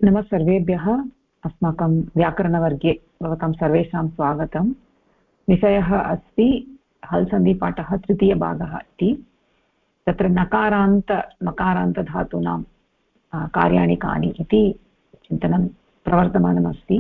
नमः सर्वेभ्यः। अस्माकं व्याकरणवर्गे भवतां सर्वेषां स्वागतं। विषयः अस्ति हल् सन्धिपाठः तृतीयभागः इति। तत्र मकारान्तधातूनां कार्याणि कानि इति चिन्तनं प्रवर्तमानमस्ति।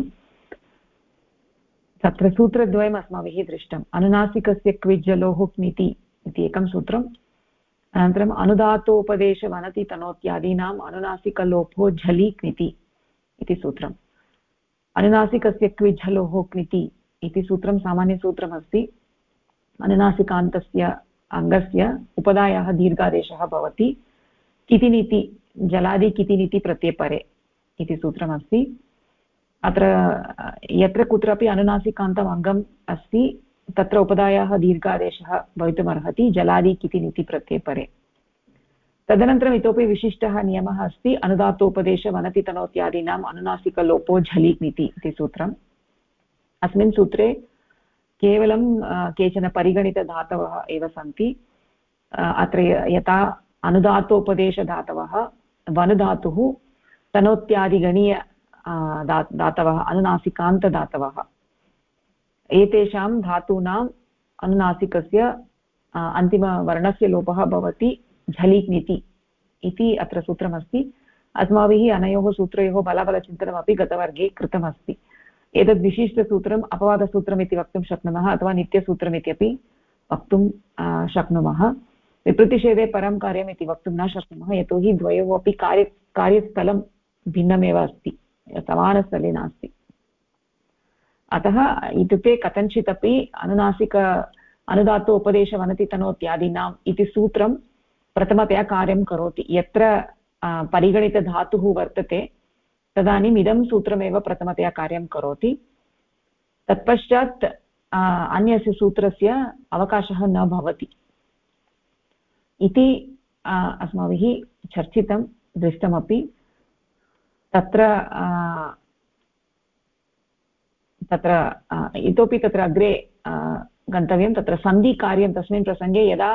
तत्र सूत्रद्वयम् अस्माभिः दृष्टम्। अनुनासिकस्य क्विज्जलोः क्निति इति एकं सूत्रम्, अनन्तरम् अनुदातोपदेशवनति तनोत्यादीनाम् अनुनासिकलोपो झलि क्निति इति सूत्रम्। अनुनासिकस्य क्विझलोः क्निति इति सूत्रं सामान्यसूत्रमस्ति। अनुनासिकान्तस्य अङ्गस्य उपधायाः दीर्घादेशः भवति कितिनिति जलादि कितिनिति प्रत्ययपरे इति सूत्रमस्ति। अत्र यत्र कुत्रापि अनुनासिकान्तम् अङ्गम् अस्ति तत्र उपधायाः दीर्घादेशः भवितुमर्हति जलादि कितिनिति प्रत्ययपरे। तदनन्तरम् इतोपि विशिष्टः नियमः अस्ति अनुदातोपदेशवनतितनोत्यादीनाम् अनुनासिकलोपो झलि क्निति इति सूत्रम्। अस्मिन् सूत्रे केवलं केचन परिगणितधातवः एव सन्ति। अत्र यथा अनुदातोपदेशधातवः वनुधातुः तनोत्यादिगणीय धातवः अनुनासिकान्तधातवः, एतेषां धातूनाम् अनुनासिकस्य अन्तिमवर्णस्य लोपः भवति झलि क्निति इति अत्र सूत्रमस्ति। अस्माभिः अनयोः सूत्रयोः बलाबलचिन्तनमपि गतवर्गे कृतमस्ति। एतद् विशिष्टसूत्रम् अपवादसूत्रम् इति वक्तुं शक्नुमः अथवा नित्यसूत्रम् इत्यपि वक्तुं शक्नुमः। विप्रतिषेधे परं कार्यम् इति वक्तुं न शक्नुमः, यतोहि द्वयोः अपि कार्यस्थलं भिन्नमेव अस्ति, समानस्थले नास्ति। अतः इत्युक्ते कथञ्चित् अपि अनुदातो उपदेशवनतितनोत्यादीनाम् इति सूत्रं प्रथमतया कार्यं करोति। यत्र परिगणितधातुः वर्तते तदानीम् इदं सूत्रमेव प्रथमतया कार्यं करोति। तत्पश्चात् अन्यस्य सूत्रस्य अवकाशः न भवति इति अस्माभिः चर्चितं दृष्टमपि। तत्र इतोपि तत्र अग्रे गन्तव्यं। तत्र सन्धिकार्यं तस्मिन् प्रसङ्गे यदा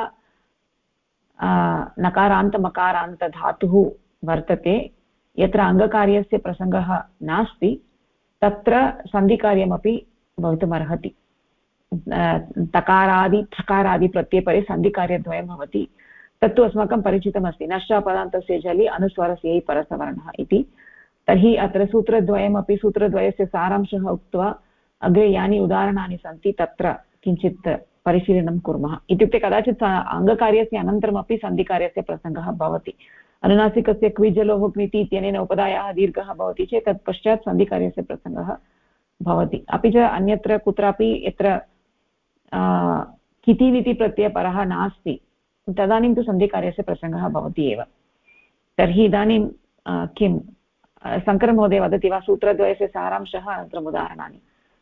नकारान्तमकारान्तधातुः वर्तते, यत्र अङ्गकार्यस्य प्रसङ्गः नास्ति तत्र सन्धिकार्यमपि भवितुमर्हति। तकारादि थकारादि प्रत्ययपरे सन्धिकार्यद्वयं भवति। तत्तु अस्माकं परिचितमस्ति, नश्चापदान्तस्य झलि अनुस्वारस्य यै परसवर्णः इति। तर्हि अत्र सूत्रद्वयमपि सूत्रद्वयस्य सारांशः उक्त्वा अग्रे यानि उदाहरणानि सन्ति तत्र किञ्चित् परिशीलनं कुर्मः। इत्युक्ते कदाचित् अङ्गकार्यस्य अनन्तरमपि सन्धिकार्यस्य प्रसङ्गः भवति। अनुनासिकस्य क्विजलोः क्निति इत्यनेन उपधायाः दीर्घः भवति चेत् तत्पश्चात् सन्धिकार्यस्य प्रसङ्गः भवति। अपि च अन्यत्र कुत्रापि यत्र कितिनिति प्रत्ययपरः नास्ति तदानीं तु सन्धिकार्यस्य प्रसङ्गः भवति एव। तर्हि इदानीं किं शङ्करमहोदय वदति वा सूत्रद्वयस्य सारांशः अनन्तरम् उदाहरणानि?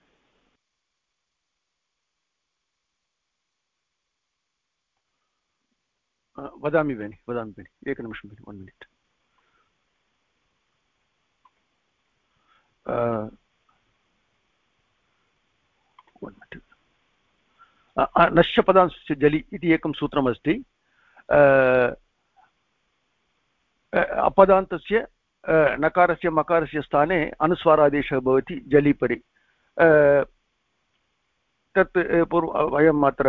वदामि भगिनि एकनिमिषं भगिनि, 1 मिनिट्। नश्यपदांशस्य जलि इति एकं सूत्रमस्ति। अपदान्तस्य नकारस्य मकारस्य स्थाने अनुस्वारादेशः भवति जलि परि। तत् वयम् अत्र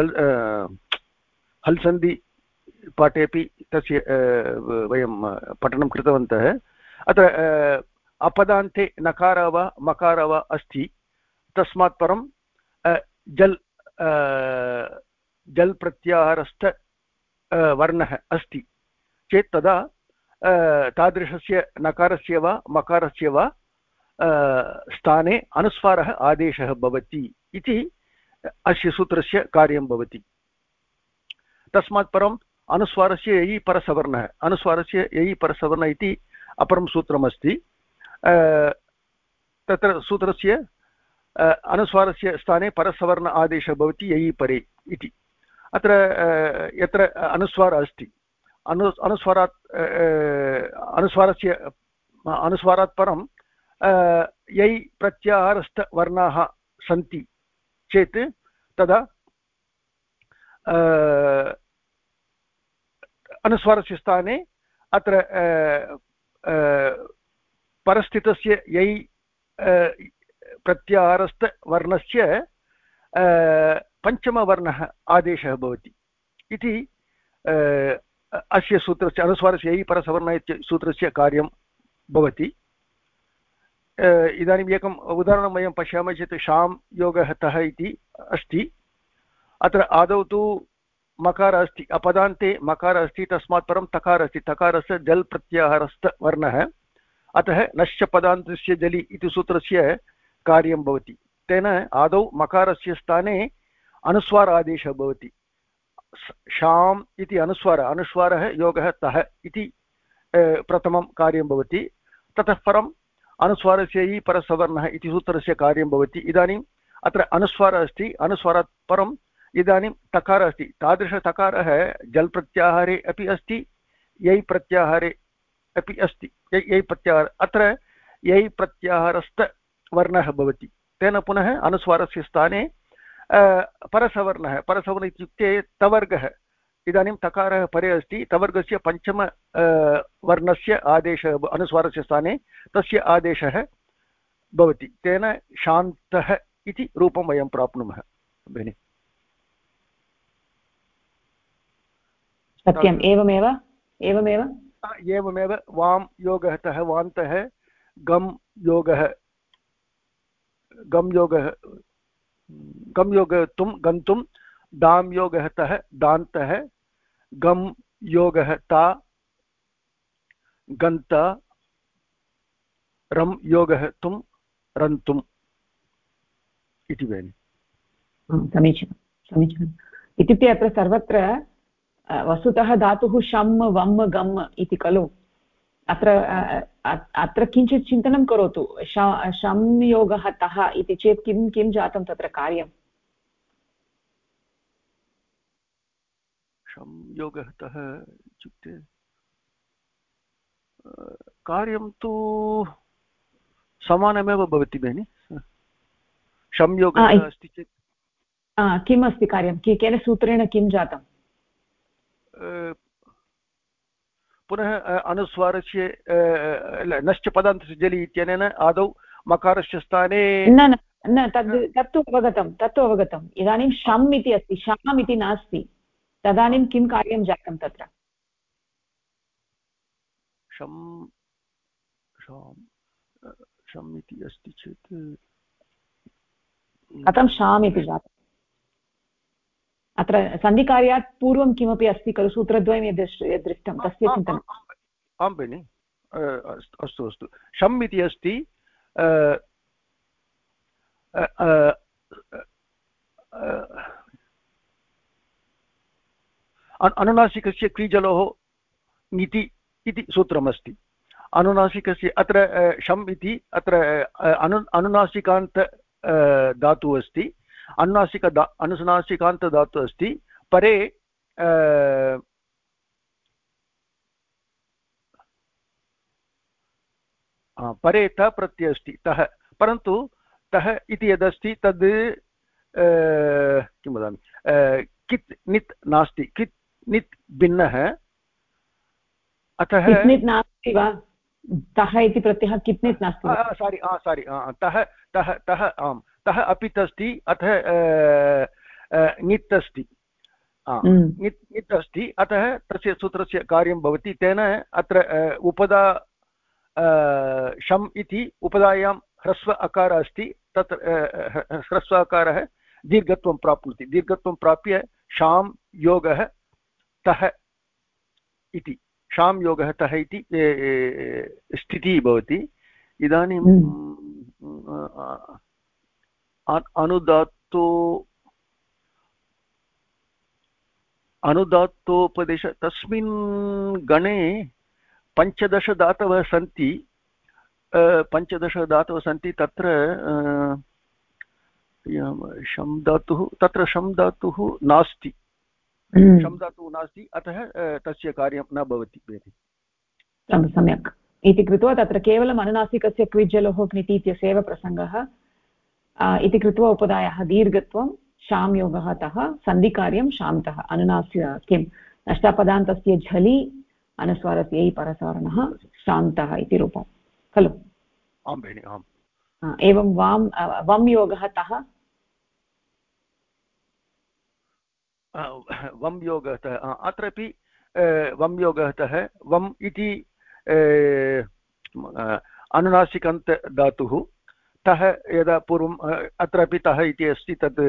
हल् सन्धि पाठेपि तस्य वयं पठनं कृतवन्तः। अत्र अपदान्ते नकार वा मकार वा अस्ति, तस्मात् परं जल् प्रत्याहारस्थ वर्णः अस्ति चेत् तदा तादृशस्य नकारस्य वा मकारस्य वा स्थाने अनुस्वारः आदेशः भवति इति अस्य सूत्रस्य कार्यं भवति। तस्मात् परम् अनुस्वारस्य ययि परसवर्णः, अनुस्वारस्य ययि परसवर्ण इति अपरं सूत्रमस्ति। तत्र सूत्रस्य अनुस्वारस्य स्थाने परसवर्ण आदेशः भवति ययि परे इति। अत्र यत्र अनुस्वारः अस्ति, अनुस्वारात् परं यै प्रत्याहारस्थवर्णाः सन्ति चेत् तदा अनुस्वारस्य स्थाने अत्र परस्थितस्य यै प्रत्याहारस्थवर्णस्य पञ्चमवर्णः आदेशः भवति इति अस्य सूत्रस्य अनुस्वारस्य यै परसवर्ण इति सूत्रस्य कार्यं भवति। इदानीम् एकम् उदाहरणं वयं पश्यामः चेत् शां योगः तः इति अस्ति। अत्र आदौ तु मकारः अस्ति, अपदान्ते मकारः अस्ति, तस्मात् परं तकारः अस्ति, तकारस्य जल् प्रत्याहारस्थवर्णः, अतः नश्च पदान्तस्य जलि इति सूत्रस्य कार्यं भवति। तेन आदौ मकारस्य स्थाने अनुस्वार आदेशः भवति। शाम् इति अनुस्वारः योगः तः इति प्रथमं कार्यं भवति। ततः परम् अनुस्वारस्य इ परसवर्णः इति सूत्रस्य कार्यं भवति। इदानीम् अत्र अनुस्वारः अस्ति, अनुस्वारात् परम् इदानीं तकारः अस्ति। तादृशतकारः जल् प्रत्याहारे अपि अस्ति, यै प्रत्याहारे अपि अस्ति। यै प्रत्याहार अत्र यै प्रत्याहारस्थवर्णः भवति। तेन पुनः अनुस्वारस्य स्थाने परसवर्णः, परसवर्णः इत्युक्ते तवर्गः। इदानीं तकारः परे अस्ति, तवर्गस्य पञ्चम वर्णस्य आदेशः अनुस्वारस्य स्थाने तस्य आदेशः भवति। तेन शान्तः इति रूपं वयं प्राप्नुमः भगिनि। सत्यम्, एवमेव एवमेव एवमेव वां योगः तः वान्तः, गम् योगः तुं गन्तुं, दां योगः तः दान्तः, गम् योगः ता गन्ता, रं योगः तुं रन्तुम् इति वेनि। समीचीनं समीचीनम्। इत्युक्ते अत्र सर्वत्र वस्तुतः धातुः शम् वम् गम् इति खलु। अत्र किञ्चित् चिन्तनं करोतु। शं योगः तः इति चेत् किं जातं तत्र कार्यं? शं योगः तः इत्युक्ते कार्यं तु समानमेव भवति भगिनि। शं योगः अस्ति चेत् किम् अस्ति कार्यं? केन सूत्रेण किं जातं? पुनः अनुस्वारस्य नश्च पदान्तस्य जलि इत्यनेन आदौ मकारस्य स्थाने न तत्तु अवगतम्। इदानीं शम् इति अस्ति, शाम् इति नास्ति, तदानीं किं कार्यं जातं तत्र? शम् इति अस्ति चेत् कथं शाम् इति जातम्? अत्र सन्धिकार्यात् पूर्वं किमपि अस्ति खलु, सूत्रद्वयं यद् दृष्टं तस्य चिन्तनम्। आं भगिनि, अस्तु। शम् इति अस्ति, अनुनासिकस्य क्रीजलोः ङिति इति सूत्रमस्ति। अनुनासिकस्य अत्र शम् इति अत्र अनुनासिकान्त धातुः अस्ति, अनुनासिकान्त धातुः अस्ति। परे परे त प्रत्ययः अस्ति तः, परन्तु तः इति यदस्ति तद् किं वदामि, कित् नित् नास्ति, कित् नित् भिन्नः, अतः नास्ति वा? तः इति प्रत्ययः कित् नित् नास्ति? सारि तः आम्, तः अपित् अस्ति, अतः नित् अस्ति, नित् अस्ति, अतः तस्य सूत्रस्य कार्यं भवति। तेन अत्र उपदा शम् इति उपदायां ह्रस्व अकारः अस्ति, तत्र ह्रस्व अकारः दीर्घत्वं प्राप्नोति, दीर्घत्वं प्राप्य शां योगः तः इति, शां योगः तः इति स्थितिः भवति। इदानीं अनुदात्तोपदेश, तस्मिन् गणे 15 धातवः सन्ति, 15 धातवः सन्ति। तत्र शं धातुः, तत्र शं धातुः नास्ति, अतः तस्य कार्यं न भवति। सम्यक् इति कृत्वा तत्र केवलम् अनुनासिकस्य क्विज्जलोः क्निति इत्यस्यैव प्रसङ्गः इति कृत्वा उपदायाः दीर्घत्वं शां योगः तः, सन्धिकार्यं शान्तः, अनुनास्य किं नष्टापदान्तस्य झलि अनुस्वारस्य यै परसवर्णः शान्तः इति रूपं खलु। आं भगिनि आम् एवं वं योगः तः वं योगतः अत्रापि वं योगतः वम् इति अनुनासिकन्त धातुः तः यदा पूर्वम् अत्रापि तः इति अस्ति तद्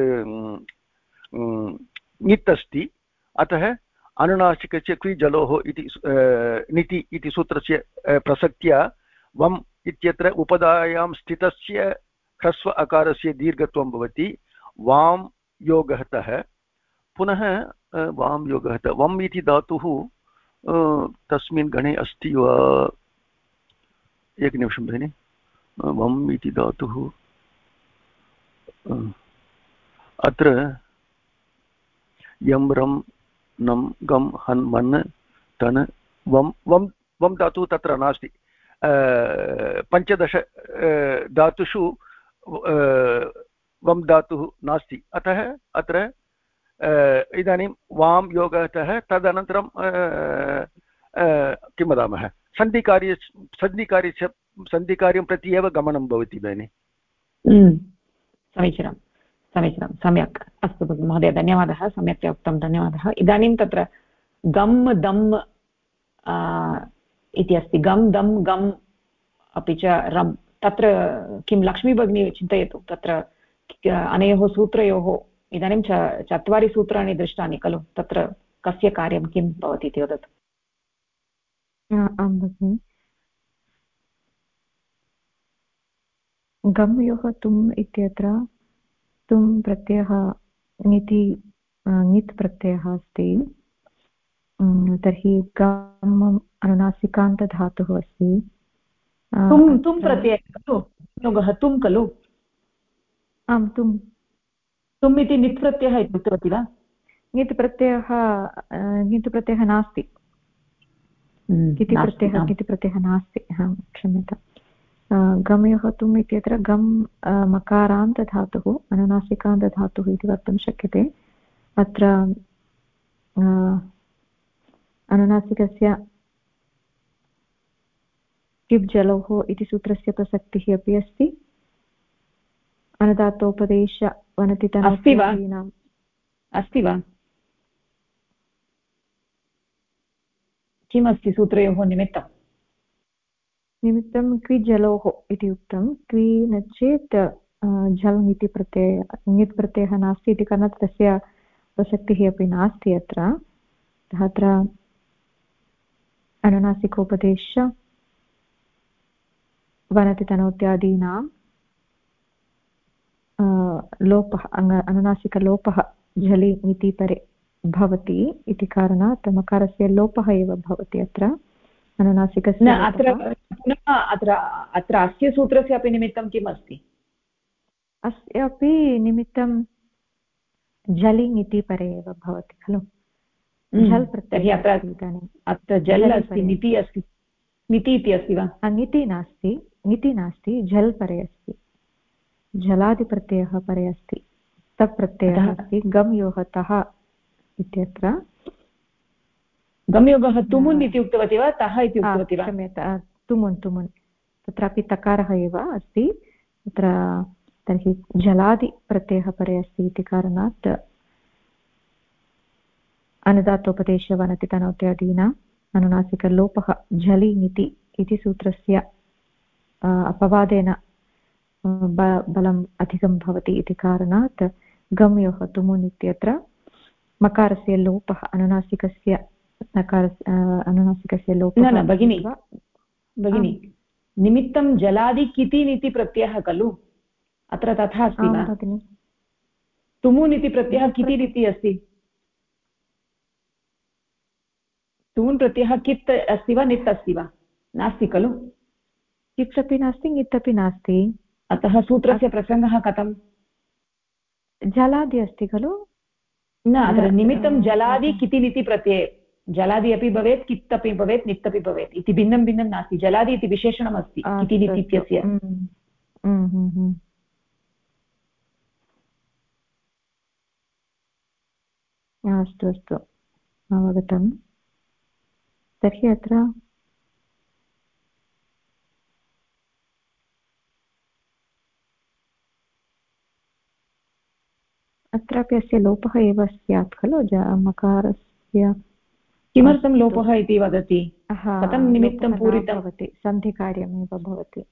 ङित् अस्ति अतः अनुनासिकस्य क्विजलोः इति निति इति सूत्रस्य प्रसक्त्या वम् इत्यत्र उपधायां स्थितस्य ह्रस्व अकारस्य दीर्घत्वं भवति वां योगतः पुनः वां योगः वम् इति धातुः तस्मिन् गणे अस्ति वा एकनिमिषं भगिनि वम् इति धातुः अत्र यं रं नं गं हन् मन् तन् वं वं वं धातुः तत्र नास्ति पञ्चदश धातुषु वं धातुः नास्ति अतः अत्र इदानीं वां योगतः तदनन्तरं किं वदामः सन्धिकार्यं प्रति एव गमनं भवति भगिनि समीचीनं समीचीनं सम्यक् अस्तु महोदय धन्यवादः सम्यक्तया उक्तं धन्यवादः इदानीं तत्र गम् दम् इति अस्ति गम् दम् गम् अपि च रम् तत्र किं लक्ष्मी भगिनी चिन्तयतु तत्र अनयोः सूत्रयोः इदानीं चत्वारि सूत्राणि दृष्टानि खलु तत्र कस्य कार्यं किं भवति इति वदतु आं भगिनि गम्योः तुम् इत्यत्र तुम् प्रत्ययः ङित् प्रत्ययः अस्ति तर्हि गम् अनुनासिकान्तधातुः अस्ति तुम् प्रत्ययः खलु योगः तुम् खलु आं तुम् तुम् इति नित् प्रत्ययः इति उक्तवती वा ङित् प्रत्ययः नास्ति किति प्रत्ययः नास्ति क्षम्यतां गमयोः तुम् इत्यत्र गम् मकारान्तधातुः अनुनासिकान्तधातुः इति वक्तुं शक्यते अत्र अनुनासिकस्य किब् जलोः इति सूत्रस्य प्रसक्तिः अपि अस्ति अनुदात्तोपदेश वनतितनादीनाम् अस्ति वा किमस्ति सूत्रयोः निमित्तं क्विजलोः इति उक्तं क्वि न चेत् झल् इति ङित् प्रत्ययः नास्ति इति कारणात् तस्य प्रसक्तिः अपि नास्ति अत्र अनुनासिकोपदेश वनतितनोत्यादीनां लोपः अनुनासिकलोपः झलि इति परे भवति इति कारणात् मकारस्य लोपः एव भवति अत्र अनुनासिकस्य अत्र अस्य सूत्रस्य अपि निमित्तं किम् अस्ति अस्य अपि निमित्तं झलिङ् इति परे एव भवति खलु झल् प्रत्ययः अत्र जल् अस्ति निति अस्ति निति इति अस्ति वा ङिति नास्ति झल् परे अस्ति झलादिप्रत्ययः परे अस्ति तत् प्रत्ययः अस्ति गम् योगतः इत्यत्र गम्योगः तुमुन् इति उक्तवती वा तः इति उक्तवती वा क्षम्यता तुमुन् तत्रापि तकारः एव अस्ति तत्र तर्हि झलादिप्रत्ययः परे अस्ति इति कारणात् अनुदात्तोपदेशवनतितनोत्यादीनाम् अनुनासिकलोपः झलि ङिति इति सूत्रस्य अपवादेन बलम् अधिकं भवति इति कारणात् गम्योः तुमुन् इत्यत्र मकारस्य लोपः अनुनासिकस्य लोपः न भगिनी निमित्तं जलादि किति इति प्रत्ययः खलु अत्र तथा अस्ति वा तुमुन् इति प्रत्ययः किति इति अस्ति तुमुन् प्रत्ययः कित् अस्ति वा नित् अस्ति वा नास्ति खलु कित् अपि नास्ति ङित् अपि नास्ति अतः सूत्रस्य प्रसङ्गः कथं जलादि अस्ति खलु न अत्र निमित्तं जलादि किति प्रत्यये जलादि अपि भवेत् कित् अपि भवेत् नित् अपि भवेत् इति भिन्नं भिन्नं नास्ति जलादि इति विशेषणम् अस्ति किति इत्यस्य अस्तु अवगतं तर्हि अत्र अत्रापि अस्य लोपः एव स्यात् खलु मकारस्य किमर्थं लोपः इति वदति कथं निमित्तं पूरितं भवति सन्धिकार्यमेव भवति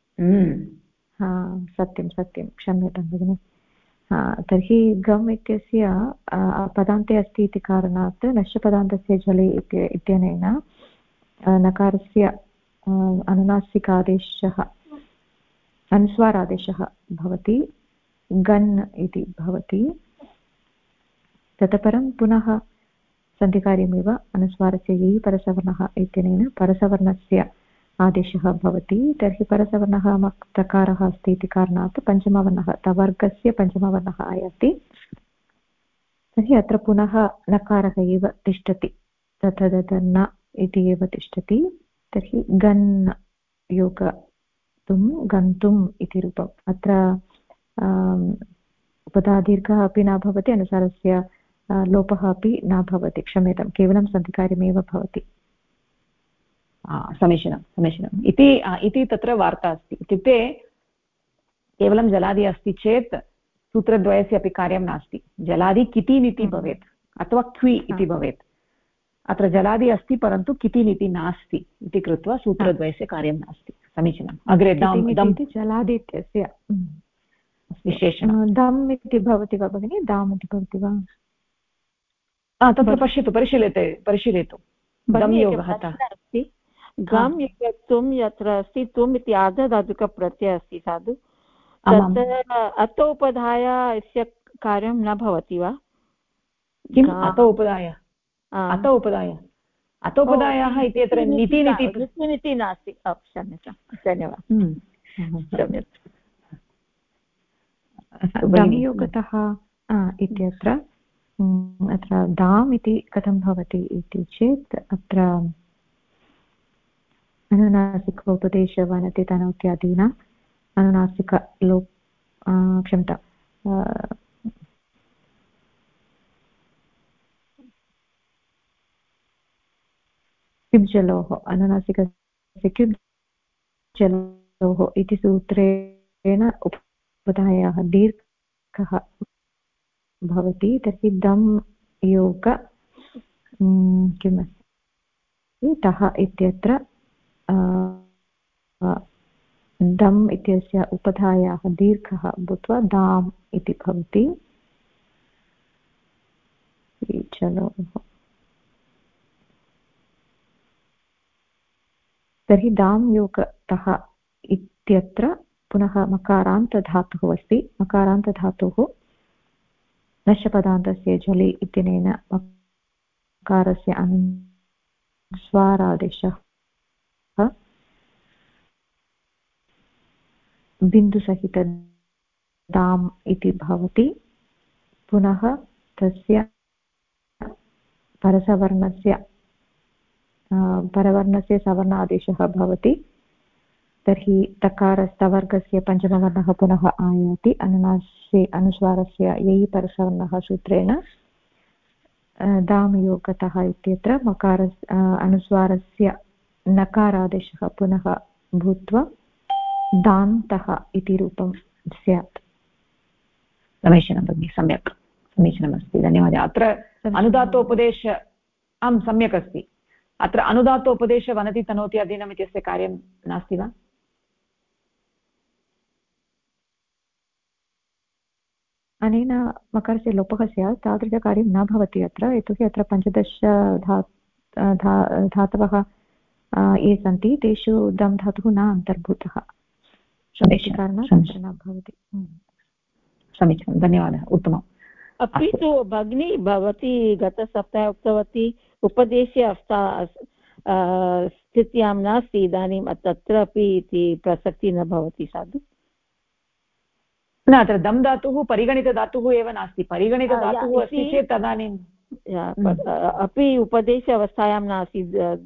हम्म सत्यं सत्यं क्षम्यतां भगिनि तर्हि गम् इत्यस्य पदान्ते अस्ति इति कारणात् नश्यपदान्तस्य जले इत्यनेन नकारस्य अनुनासिकादेशः अनुस्वारादेशः भवति गन् इति भवति ततः परं पुनः सन्धिकार्यमेव अनुस्वारस्य ययि परसवर्णः इत्यनेन परसवर्णस्य आदेशः भवति तर्हि परसवर्णः तकारः अस्ति इति कारणात् पञ्चमवर्णः तवर्गस्य पञ्चमवर्णः आयाति तर्हि अत्र पुनः नकारः एव तिष्ठति तथदतर्न इति एव तिष्ठति तर्हि गन् योगतुं गन्तुम् इति रूपम् अत्र उपधादीर्घः अपि न भवति अनुसारस्य लोपः अपि न भवति क्षम्यतां केवलं सन्धिकार्यमेव भवति समीचीनं समीचीनम् इति तत्र वार्ता अस्ति इत्युक्ते केवलं जलादि अस्ति चेत् सूत्रद्वयस्य अपि कार्यं नास्ति जलादि किति नीति भवेत् अथवा क्वि इति भवेत् अत्र जलादि अस्ति परन्तु किति नीति नास्ति इति कृत्वा सूत्रद्वयस्य कार्यं नास्ति समीचीनम् अग्रे जलादि इत्यस्य विशेषणं दम् इति भवति वा भगिनि दाम् इति भवति वा तत्र पश्यतु परिशीलयतु अस्ति गम् तुम् यत्र अस्ति तुम् इति आर्धधातुकप्रत्ययः अस्ति साधु तत्र अतोपधाय अस्य कार्यं न भवति वा किम् अतोपधायः इत्यत्र नीति नास्ति क्षम्यतां धन्यवादः दमयोगतः इत्यत्र अत्र दाम् इति कथं भवति इति चेत् अत्र अनुनासिक उपदेशवनति तनोत्यादीनाम् अनुनासिक क्षम्यतां क्युब्जलोः अनुनासिकस्य क्युब्जलोः इति सूत्रेण उपधायाः दीर्घः भवति तर्हि दम् योग किमस्ति तः इत्यत्र दम् इत्यस्य उपधायाः दीर्घः भूत्वा दाम् इति भवति चलोः तर्हि दाम् योगतः इत्यत्र पुनः मकारान्तधातुः अस्ति मकारान्तधातुः नश्यपदान्तस्य जले इत्यनेन मकारस्य अनुस्वारादेशः बिन्दुसहित दाम् इति भवति पुनः तस्य परवर्णस्य सवर्णादेशः भवति तर्हि तकारस्तवर्गस्य पञ्चमवर्णः पुनः आयाति अनुनास्ये अनुस्वारस्य ययि परसवर्णः सूत्रेण दाम् योगतः इत्यत्र मकार अनुस्वारस्य नकारादेशः पुनः भूत्वा दान्तः इति रूपं स्यात् समीचीनं भगिनि सम्यक् समीचीनमस्ति धन्यवादः अत्र अनुदातोपदेश सम्यक् अस्ति अत्र अनुदातोपदेश वनति तनोति अधीनम् इत्यस्य कार्यं नास्ति वा अनेन मकरस्य लोपः स्यात् तादृशकार्यं न भवति अत्र यतोहि अत्र 15 धातवः ये सन्ति तेषु दम् धातुः न अन्तर्भूतः कारणात् न भवति समीचीनं धन्यवादः उत्तमम् अपि तु भगिनी भवती गतसप्ताहे उक्तवती उपदेशे स्थित्यां नास्ति इदानीं तत्रापि इति प्रसक्तिः न भवति साधु न अत्र दम् धातुः परिगणितधातुः एव नास्ति परिगणितधातुः अस्ति चेत् तदानीं अपि उपदेश अवस्थायां नास्ति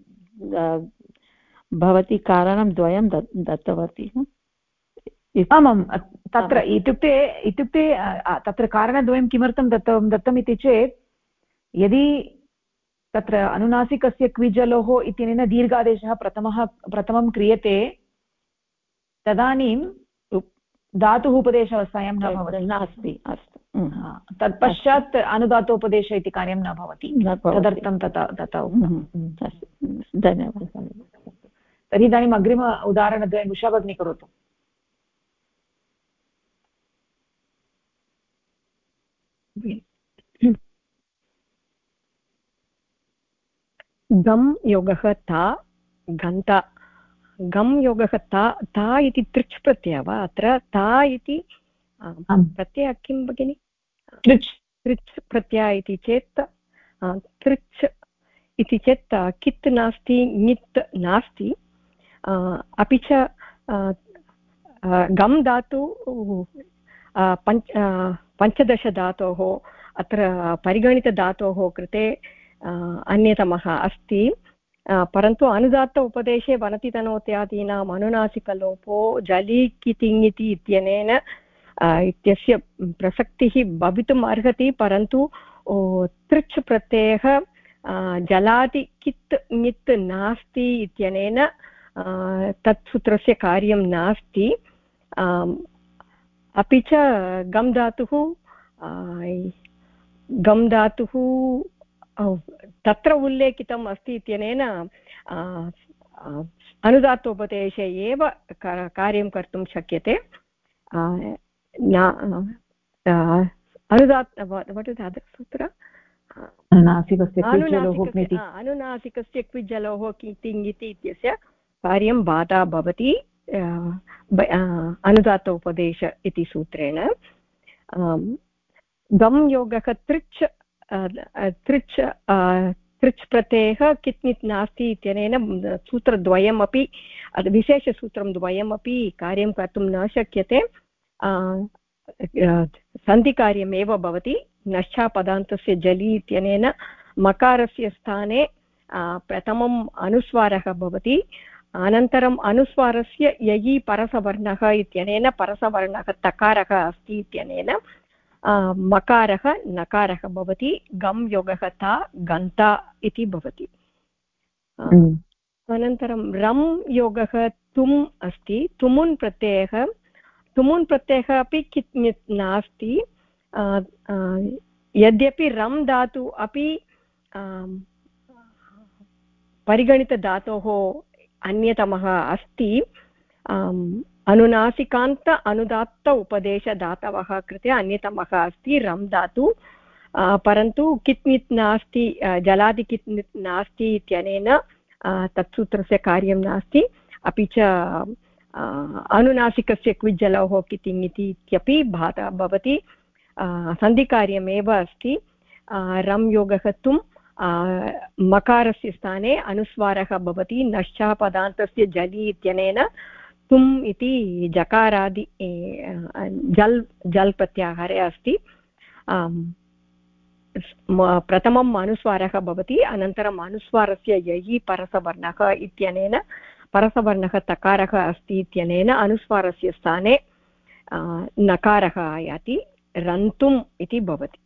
भवती कारणं द्वयं दत्तवती आमां तत्र इत्युक्ते तत्र कारणद्वयं किमर्थं दत्तम् इति चेत् यदि तत्र अनुनासिकस्य क्विजलोः इत्यनेन दीर्घादेशः प्रथमं क्रियते तदानीं धातुः उपदेशावस्थायां न भवति नास्ति अस्तु तत्पश्चात् अनुदातोपदेश इति कार्यं न भवति, तदर्थं तथा उक्तम्। धन्यवादः। तर्हि इदानीम् अग्रिम उदाहरणद्वयम् उषा भगिनी करोतु। गम् योगः ता घन्टा। गम् योगः ता इति तृच् प्रत्ययः वा? अत्र ता इति प्रत्ययः किं भगिनि? तृच् प्रत्ययः इति चेत् तृच् इति चेत् कित् नास्ति, ङित् नास्ति। अपि च गम् धातु पञ्चदश धातोः अत्र परिगणितधातोः कृते अन्यतमः अस्ति, परन्तु अनुदात्त उपदेशे वनतितनोत्यादीनाम् अनुनासिकलोपो जलीकितिङिति इत्यनेन इत्यस्य प्रसक्तिः भवितुम् अर्हति, परन्तु तृच् प्रत्ययः जलादि कित् ङित् नास्ति इत्यनेन तत् सूत्रस्य कार्यं नास्ति। अपि च गम् धातुः तत्र उल्लेखितम् अस्ति इत्यनेन अनुदात्तोपदेशे एव कार्यं कर्तुं शक्यते। सूत्र अनुनासिकस्य क्विज्जलोः कितिङ् इत्यस्य कार्यं बाधा भवति अनुदात्त उपदेश इति सूत्रेण। गम् योगः तृच् प्रत्ययः कित् नास्ति इत्यनेन सूत्रद्वयमपि विशेषसूत्रं द्वयमपि कार्यं कर्तुं न शक्यते, सन्धिकार्यमेव भवति। नश्चापदान्तस्य जलि इत्यनेन मकारस्य स्थाने प्रथमम् अनुस्वारः भवति, अनन्तरम् अनुस्वारस्य ययि परसवर्णः इत्यनेन परसवर्णः तकारः अस्ति इत्यनेन मकारः नकारः भवति। गम् योगः ता गन्ता इति भवति। अनन्तरं रम् योगः तुम् अस्ति। तुमुन् प्रत्ययः अपि कित् ङित् नास्ति, यद्यपि रम् धातु अपि परिगणितधातोः अन्यतमः अस्ति, अनुनासिकान्त अनुदात्त उपदेशधातवः कृते अन्यतमः अस्ति रम् धातु, परन्तु कित् ङित् नास्ति, जलादि कित् ङित् नास्ति इत्यनेन तत्सूत्रस्य कार्यं नास्ति। अपि च अनुनासिकस्य क्विज्जलोः कितिङ् इत्यपि बाधा भवति, सन्धिकार्यमेव अस्ति। रम् योगः तुम्, मकारस्य स्थाने अनुस्वारः भवति। नश्चापदान्तस्य जलि इत्यनेन तुम् इति जकारादि जल् प्रत्याहारे अस्ति। प्रथमम् अनुस्वारः भवति, अनन्तरम् अनुस्वारस्य ययि परसवर्णः इत्यनेन परसवर्णः तकारः अस्ति इत्यनेन अनुस्वारस्य स्थाने नकारः आयाति, रन्तुम् इति भवति।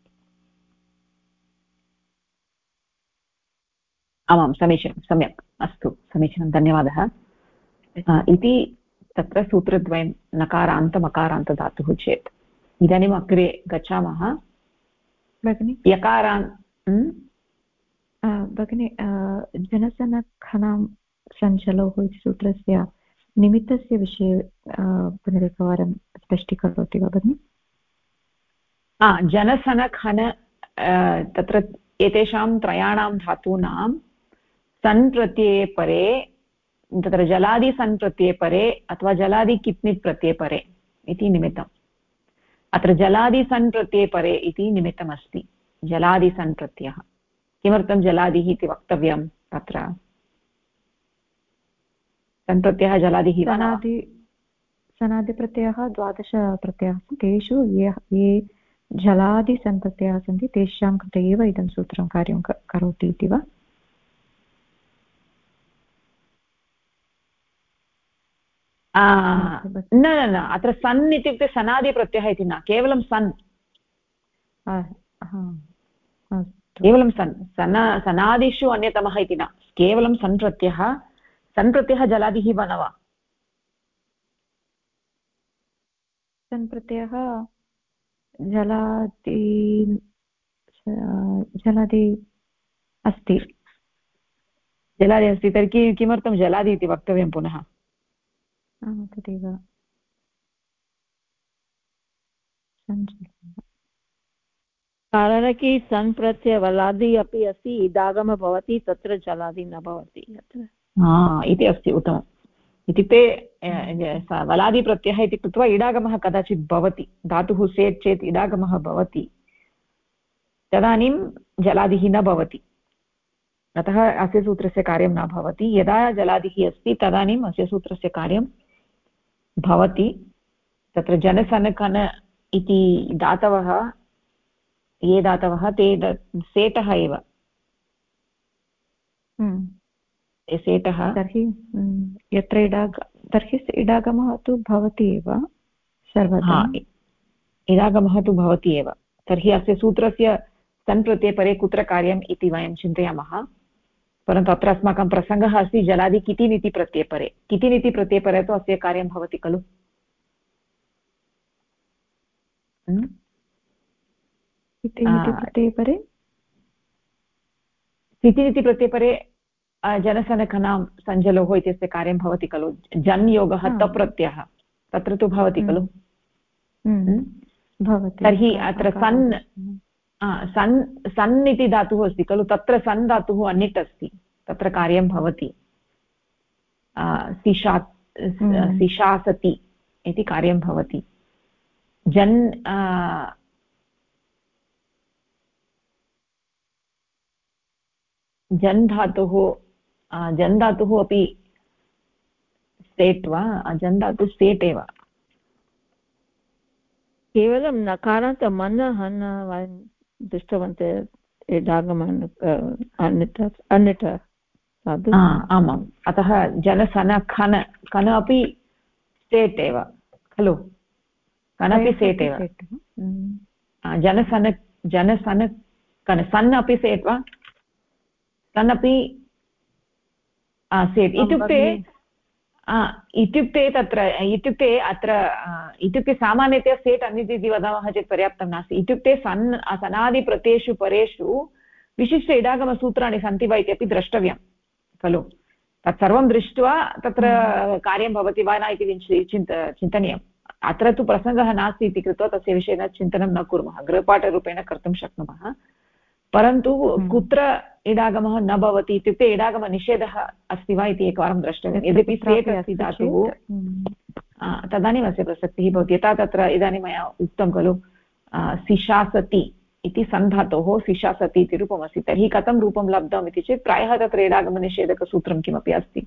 आमां, समीचीनं, सम्यक्, अस्तु, समीचीनं, धन्यवादः। इति तत्र सूत्रद्वयं नकारान्तमकारान्तधातुः चेत्। इदानीम् अग्रे गच्छामः भगिनि। भगिनि, जनसनखनां सञ्चलोः इति सूत्रस्य निमित्तस्य विषये पुनरेकवारं स्पष्टीकरोति वा भगिनि? जनसनखन तत्र एतेषां त्रयाणां धातूनां सन् प्रत्यये परे, तत्र जलादि सन् प्रत्यये परे अथवा जलादि कित्नित् प्रत्यये परे इति निमित्तम्। अत्र जलादि सन् प्रत्यये परे इति निमित्तमस्ति। जलादि सन् प्रत्ययः, किमर्थं जलादिः इति वक्तव्यं? तत्र सन् प्रत्ययः जलादिः सनादिप्रत्ययः 12 प्रत्ययाः, तेषु ये जलादि सन् प्रत्ययाः सन्ति तेषां कृते एव इदं सूत्रं कार्यं करोति इति वा? न, अत्र सन् इत्युक्ते सनादिप्रत्ययः इति न, केवलं सन्, केवलं सन्, सनादिषु अन्यतमः इति न, केवलं सन् प्रत्ययः। सन् प्रत्ययः जलादिः वा न वा? सन् प्रत्ययः जलादि जलादि अस्ति जलादि अस्ति तर्हि किमर्थं जलादि इति वक्तव्यं पुनः? तदेव कारण कि सन् प्रत्यय वलादि अपि अस्ति, इदागमः भवति, तत्र जलादि न भवति अत्र। इति अस्ति, उत्तमम्। इत्युक्ते वलादिप्रत्ययः इति कृत्वा इडागमः कदाचित् भवति, धातुः सेट् चेत् इडागमः भवति, तदानीं जलादिः न भवति, अतः अस्य सूत्रस्य कार्यं न भवति। यदा जलादिः अस्ति तदानीम् अस्य सूत्रस्य कार्यं भवति। तत्र जनसनकन इति धातवः, ये धातवः ते सेटः एव, सेटः। तर्हि यत्र तर्हि इडागमः तु भवति एव सर्वदा। इडागमः तु भवति एव। तर्हि अस्य सूत्रस्य सन् प्रत्ययपरे कुत्र कार्यम् इति वयं चिन्तयामः, परन्तु अत्र अस्माकं प्रसङ्गः अस्ति जलादि कितिनिति प्रत्ययपरे। कितिनिति प्रत्ययपरे तु अस्य कार्यं भवति खलु। प्रत्ययपरे कितिनिति प्रत्ययपरे जनसनखनां सञ्जलोः इत्यस्य कार्यं भवति खलु। जन् योगः तप्रत्ययः तत्र तु भवति खलु। तर्हि अत्र सन् इति धातुः अस्ति खलु, तत्र सन् धातुः अन्यत् अस्ति, तत्र कार्यं भवति। सिशासति इति कार्यं भवति। जन् धातुः अपि सेट् वा? जन् धातुः सेट् एव, केवलं नकारान्त मनः न वयं दृष्टवन्तः इडागमः अन्यत् साधु। आमाम्, अतः जनसन खन खन अपि सेट् एव खलु, कनपि सेट् एव। जनसन कन सन् अपि सेट् वा? सन् अपि सेट् इत्युक्ते सामान्यतया सेट् अन्यत् इति वदामः चेत् पर्याप्तं नास्ति। इत्युक्ते सनादिप्रत्ययेषु परेषु विशिष्ट इडागमसूत्राणि सन्ति वा इत्यपि द्रष्टव्यं खलु। तत्सर्वं दृष्ट्वा तत्र कार्यं भवति वा न इति चिन्तनीयम्। अत्र तु प्रसङ्गः नास्ति इति कृत्वा तस्य विषये चिन्तनं न कुर्मः, गृहपाठरूपेण कर्तुं शक्नुमः। परन्तु कुत्र इडागमः न भवति इत्युक्ते इडागमनिषेधः अस्ति वा इति एकवारं द्रष्टव्यं। यद्यपि सेट् अस्ति धातुः तदानीम् अस्य प्रसक्तिः भवति। यथा तत्र इदानीं मया उक्तं खलु, सिशासति इति सन्धातोः सिशासति इति रूपमस्ति। तर्हि कथं रूपं लब्धम् इति चेत् प्रायः तत्र इडागमनिषेधकसूत्रं किमपि अस्ति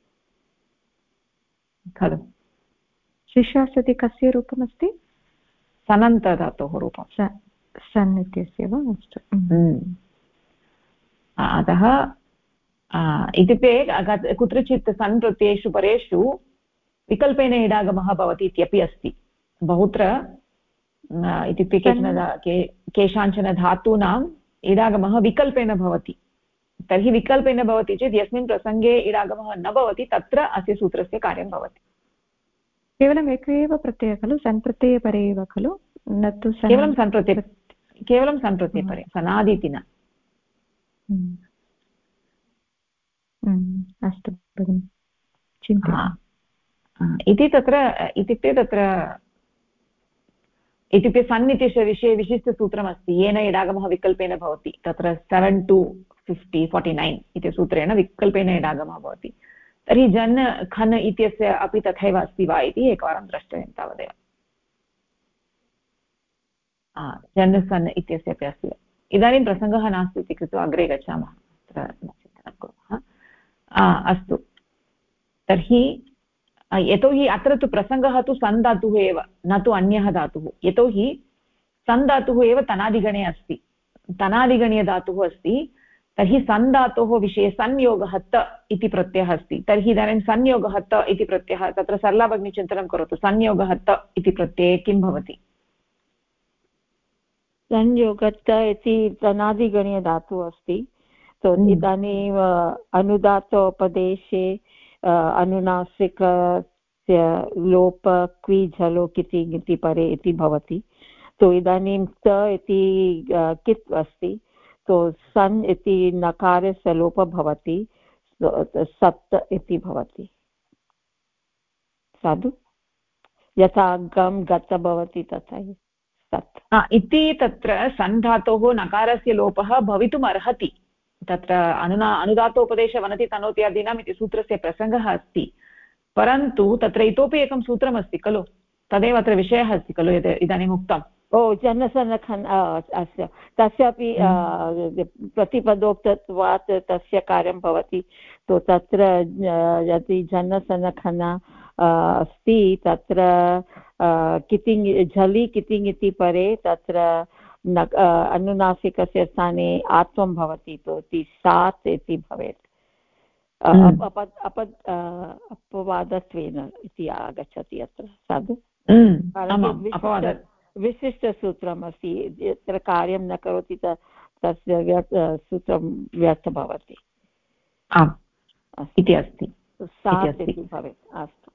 खलु। सिशासति कस्य रूपमस्ति? सनन्तधातोः रूपं, सन् इत्यस्य वा? अस्तु। अतः इत्युक्ते कुत्रचित् सन् प्रत्ययेषु परेषु विकल्पेन इडागमः भवति इत्यपि अस्ति बहुत्र। इत्युक्ते केषाञ्चन धातूनाम् इडागमः विकल्पेन भवति। तर्हि विकल्पेन भवति चेत् यस्मिन् प्रसङ्गे इडागमः न भवति तत्र अस्य सूत्रस्य कार्यं भवति। केवलम् एक एव प्रत्ययः खलु, सन् प्रत्ययपरे एव खलु, न तु केवलं सन् प्रत्ययपरे, सनादीति न। अस्तु भगिनि, चिन्तयामि। इत्युक्ते सन् इत्यस्य विषये विशिष्टसूत्रमस्ति येन इडागमः विकल्पेन भवति। तत्र 7 to 50 49 इति सूत्रेण विकल्पेन इडागमः भवति। तर्हि जन् खन् इत्यस्य अपि तथैव अस्ति वा इति एकवारं द्रष्टव्यं तावदेव। जन् सन् इत्यस्य अपि अस्ति। इदानीं प्रसङ्गः नास्ति इति कृत्वा अग्रे गच्छामः, अत्र चिन्तनं कुर्मः। अस्तु, तर्हि यतोहि अत्र तु प्रसङ्गः तु सन् धातुः एव, न तु अन्यः धातुः। यतोहि सन् धातुः एव तनादिगणे अस्ति, तनादिगणीयधातुः अस्ति। तर्हि सन् धातोः विषये संयोगः त इति प्रत्ययः अस्ति। तर्हि इदानीं संयोगः त इति प्रत्ययः, तत्र सरला भगिनी चिन्तनं करोतु, संयोगः त इति प्रत्यये किं भवति? संयोगत इति तनादिगणीयधातुः अस्ति। इदानीम् अनुदात्तोपदेशे अनुनासिकस्य लोप क्वि झलोक् इति परे इति भवति। तो इदानीं त इति कित् अस्ति, तो सन् इति नकारस्य लोपः भवति, सत् इति भवति। साधु, यथा गम् गत भवति तथा सत् इति तत्र सन् धातोः नकारस्य लोपः भवितुम् अर्हति। तत्र अनुदातोपदेशवनति तनोति आदीनाम् इति सूत्रस्य प्रसङ्गः अस्ति, परन्तु तत्र इतोपि एकं सूत्रमस्ति खलु, तदेव अत्र विषयः अस्ति खलु यत् इदानीम् उक्तम्। जनसनखन् अस्य तस्यापि प्रतिपदोक्तत्वात् तस्य कार्यं भवति। तो तत्र यदि जनसनखन अस्ति तत्र कितिङ् झलि कितिङ् इति परे तत्र अनुनासिकस्य स्थाने आत्वं भवति, तो सात् इति भवेत्। अपवादत्वेन इति आगच्छति अत्र। साधु, विशिष्टसूत्रमस्ति, यत्र कार्यं न करोति तस्य सूत्रं व्यर्थः भवति इति अस्ति, सात् इति भवेत्। अस्तु,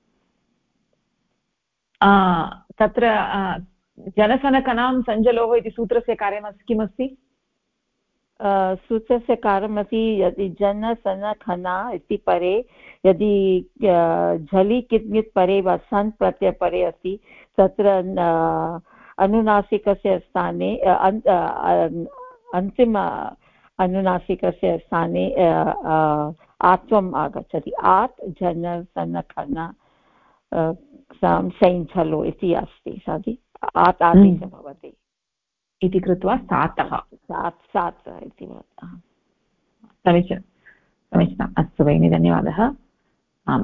तत्र जनसनकनां सञ्जलोः इति सूत्रस्य कार्यं किमस्ति? सूत्रस्य कार्यमस्ति यदि जनसनखना इति परे यदि झलि कित् परे वा सन् प्रत्यय परे अस्ति, तत्र अनुनासिकस्य स्थाने अन्तिम अनुनासिकस्य स्थाने आत्वम् आगच्छति। आत् जनसनखना सैञ्छलो इति अस्ति। साधि, आत् आदेशः भवति इति कृत्वा सातः सात् इति समीचीनम्। अस्तु भगिनि, धन्यवादः। आम्,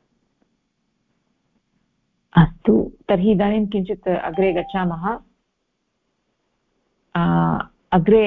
अस्तु, तर्हि इदानीं किञ्चित् अग्रे गच्छामः। अग्रे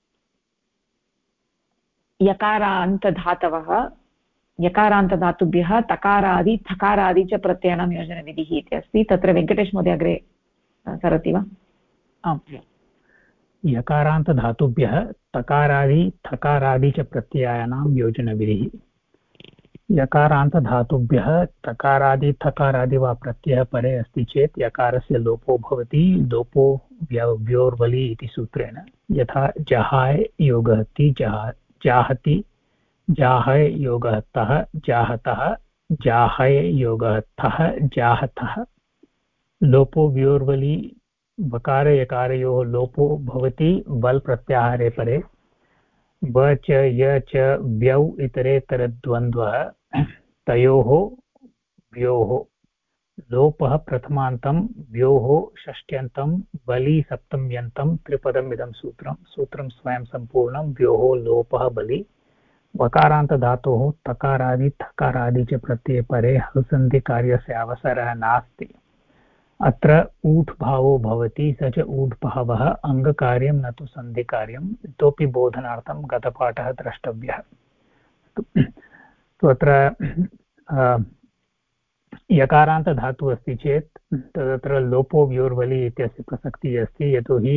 यकारान्तधातुभ्यः तकारादि थकारादि च प्रत्ययानां योजनविधिः इति अस्ति। तत्र वेङ्कटेश महोदय अग्रे सरति वा? आम्, यकारान्तधातुभ्यः तकारादि थकारादि च प्रत्ययानां योजनविधिः। यकारान्तधातुभ्यः तकारादि थकारादि वा प्रत्ययः परे अस्ति चेत् यकारस्य लोपो भवति, लोपो व्योर्वलि इति सूत्रेण। यथा जहाय योगहति जाहति, जाहय योगहतः जाहतः, जाहय योगहतः जाहतः। लोपो व्योर्वलि वकार यकारयोः लोपो भवति वल् प्रत्याहारे परे। ब च य च व्यौ इतरेतरद्वन्द्वः तयोः व्योः लोपः प्रथमान्तं व्योः षष्ट्यन्तं बलि सप्तम्यन्तं त्रिपदमिदं सूत्रं स्वयं सम्पूर्णं व्योः लोपः बलि। वकारान्तधातोः तकारादि थकारादि च प्रत्यये परे हल्सन्धिकार्यस्य अवसरः नास्ति। अत्र ऊठ् भावो भवति, स च ऊठ् भावः अङ्गकार्यं न तु सन्धिकार्यम्। इतोपि बोधनार्थं गतपाठः द्रष्टव्यः। अत्र यकारान्तधातुः अस्ति चेत् तत्र लोपो व्योर्वलि इत्यस्य प्रसक्तिः अस्ति, यतोहि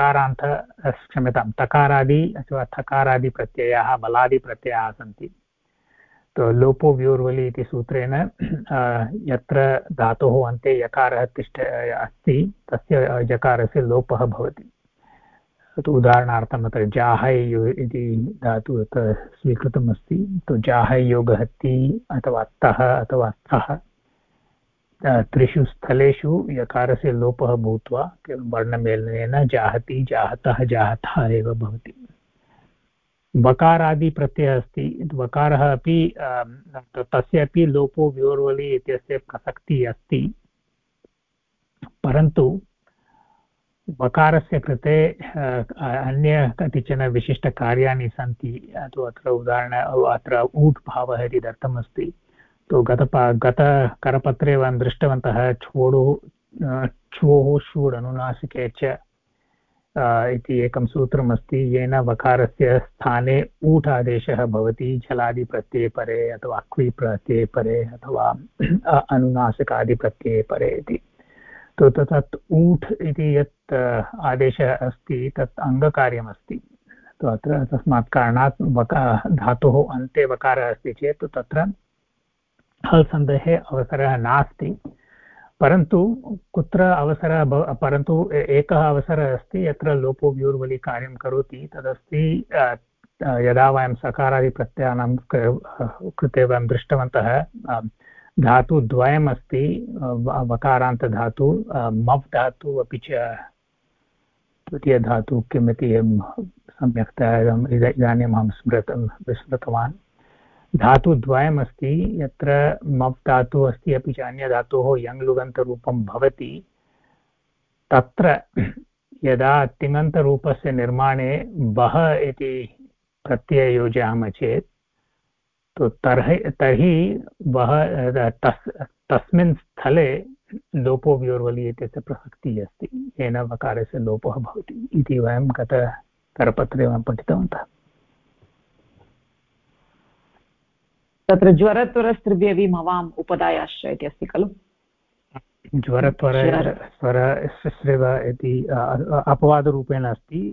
तकारादि अथवा थकारादि प्रत्ययाः बलादिप्रत्ययाः सन्ति। तो लोपो व्योर्वलि इति सूत्रेण यत्र धातोः अन्ते यकारः अस्ति तस्य यकारस्य लोपः भवति। उदाहरणार्थम् अत्र जाहै इति धातुः स्वीकृतमस्ति। तो जाहै योगहति अथवा तः अथवा स्थः, त्रिषु स्थलेषु यकारस्य लोपः भूत्वा केवलं वर्णमेलनेन जाहति जाहतः जाहतः एव भवति। वकारादि प्रत्ययः अस्ति, वकारः अपि तस्य अपि लोपो व्योर्वलि इत्यस्य प्रसक्तिः अस्ति, परन्तु वकारस्य कृते अन्य कतिचन विशिष्टकार्याणि सन्ति। अत्र अत्र ऊठ् भावः इति दत्तमस्ति। तो गतकरपत्रे वयं दृष्टवन्तः छ्वोः षूड् अनुनासिके च इति एकं सूत्रमस्ति, येन वकारस्य स्थाने ऊठ् आदेशः भवति झलादिप्रत्यये परे अथवा क्वि प्रत्यये परे अथवा अनुनासिकादिप्रत्यये परे इति। तो तत् ऊठ् इति यत् आदेशः अस्ति तत् अङ्गकार्यमस्ति। तो अत्र तस्मात् कारणात् धातोः अन्ते वकारः अस्ति चेत् तत्र हल् सन्धेः अवसरः नास्ति, परन्तु कुत्र अवसरः परन्तु एकः अवसरः अस्ति यत्र लोपो व्योर्वलि कार्यं करोति तदस्ति यदा वयं सकारादिप्रत्ययानां कृते वयं दृष्टवन्तः धातुद्वयमस्ति वकारान्तधातु मप् धातु अपि च द्वितीयधातु किमिति सम्यक्तया इदानीम् अहं विस्मृतवान् धातुद्वयमस्ति यत्र मप् धातुः अस्ति अपि च अन्यधातोः यङ्लुगन्तरूपं भवति तत्र यदा तिङन्तरूपस्य निर्माणे बह इति प्रत्ययं योजयामः चेत् तो तर्हि वह तस्मिन् स्थले लोपो व्योर्वलि इत्यस्य प्रसक्तिः अस्ति येन वकारस्य लोपः भवति इति वयं गतकरपत्रे वयं पठितवन्तः तत्र ज्वरत्वरस्त्रिभ्यवि भवाम् उपदायाश्च इति अस्ति खलु ज्वरत्वर स्वर श्रिव इति अपवादरूपेण अस्ति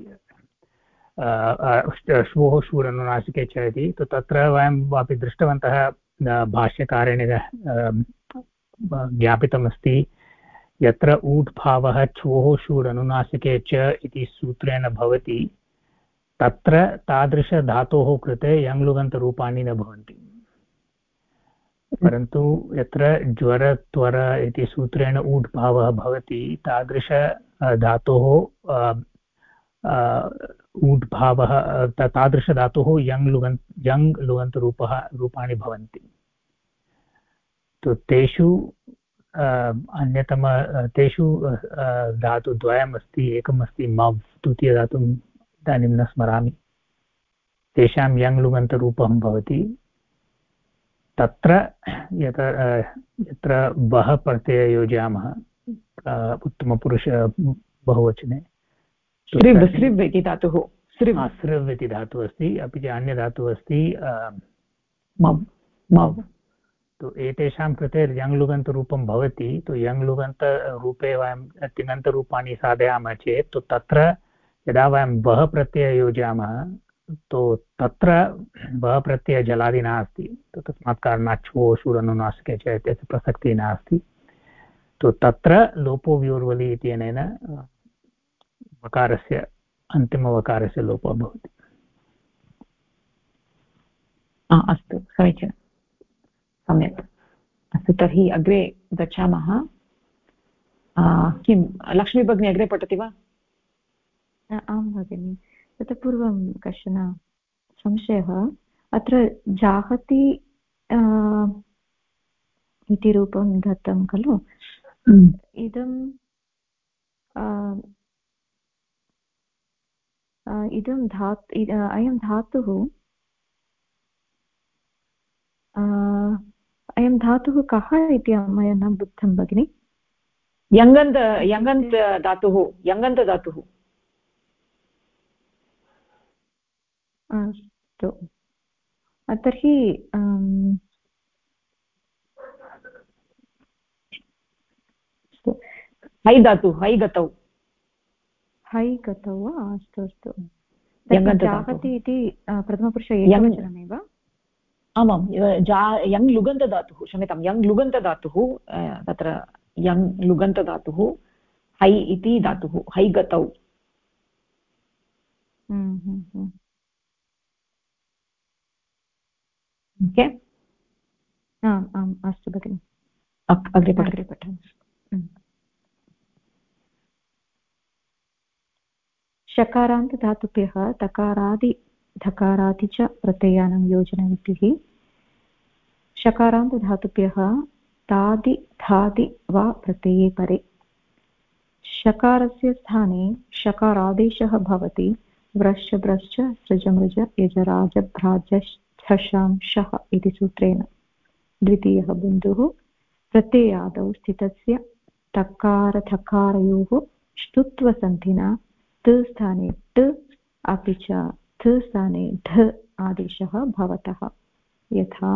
श्वोः शूरनुनासिके च इति तत्र वयं अपि दृष्टवन्तः भाष्यकारेण ज्ञापितमस्ति यत्र ऊट् भावः छ्वोः शूरनुनासिके च इति सूत्रेण भवति तत्र तादृशधातोः कृते यङ्लुगन्तरूपाणि न भवन्ति परन्तु यत्र ज्वरत्वर इति सूत्रेण ऊट् भावः भवति तादृश धातोः ऊट् भावः तादृशधातोः यङ्लुगन्तरूपाणि भवन्ति तो तेषु तेषु धातुद्वयमस्ति एकमस्ति मव् द्वितीयधातुं इदानीं न स्मरामि तेषां यङ्लुगन्तरूपं भवति तत्र यत्र बह प्रत्यय योजयामः उत्तमपुरुष बहुवचने सृव् इति धातुः सृव् इति धातुः अस्ति अपि च अन्यधातुः अस्ति मव् तो एतेषां कृते यङ्लुगन्तरूपं भवति तो यङ्लुगन्तरूपे वयं तिङन्तरूपाणि साधयामः चेत् तो तत्र यदा वयं बह प्रत्ययं योजयामः तो तत्र बह प्रत्ययः जलादि नास्ति तो तस्मात् कारणात् छ्वो शूरनुनासिके च इत्यस्य प्रसक्तिः नास्ति तो तत्र लोपो व्योर्वलि इत्यनेन वकारस्य अन्तिमवकारस्य लोपः भवति अस्तु समीचीनं सम्यक् अस्तु तर्हि अग्रे गच्छामः किं लक्ष्मी भगिनी अग्रे पठति वा आं भगिनि ततः पूर्वं कश्चन संशयः अत्र जाहति इति रूपं दत्तं खलु अयं धातुः कः इति मया न बुद्धं भगिनि यङन्त धातुः अस्तु तर्हि है धातु है गतौ वा अस्तु अस्तु जाहति इति प्रथमपुरुष एकवचनमेव आमां यङ् लुगन्तधातुः क्षम्यतां यङ् लुगन्तधातुः तत्र यङ् लुगन्तधातुः है इति धातुः है गतौ ओके आम् आम् अस्तु भगिनि अग्रे पठामि शकारान्तधातुभ्यः तकारादि धकारादि च प्रत्ययानां योजनविधिः शकारान्तधातुभ्यः तादि धादि वा प्रत्यये परे शकारस्य स्थाने शकारादेशः भवति व्रश्च ब्रश्च सृजमृज यजराजभ्राजश्छशांशः इति सूत्रेण द्वितीयः बिन्दुः प्रत्ययादौ स्थितस्य तकारथकारयोः ष्टुत्वसन्धिना त् स्थाने ट अपि च थ स्थाने ढ आदेशः भवतः यथा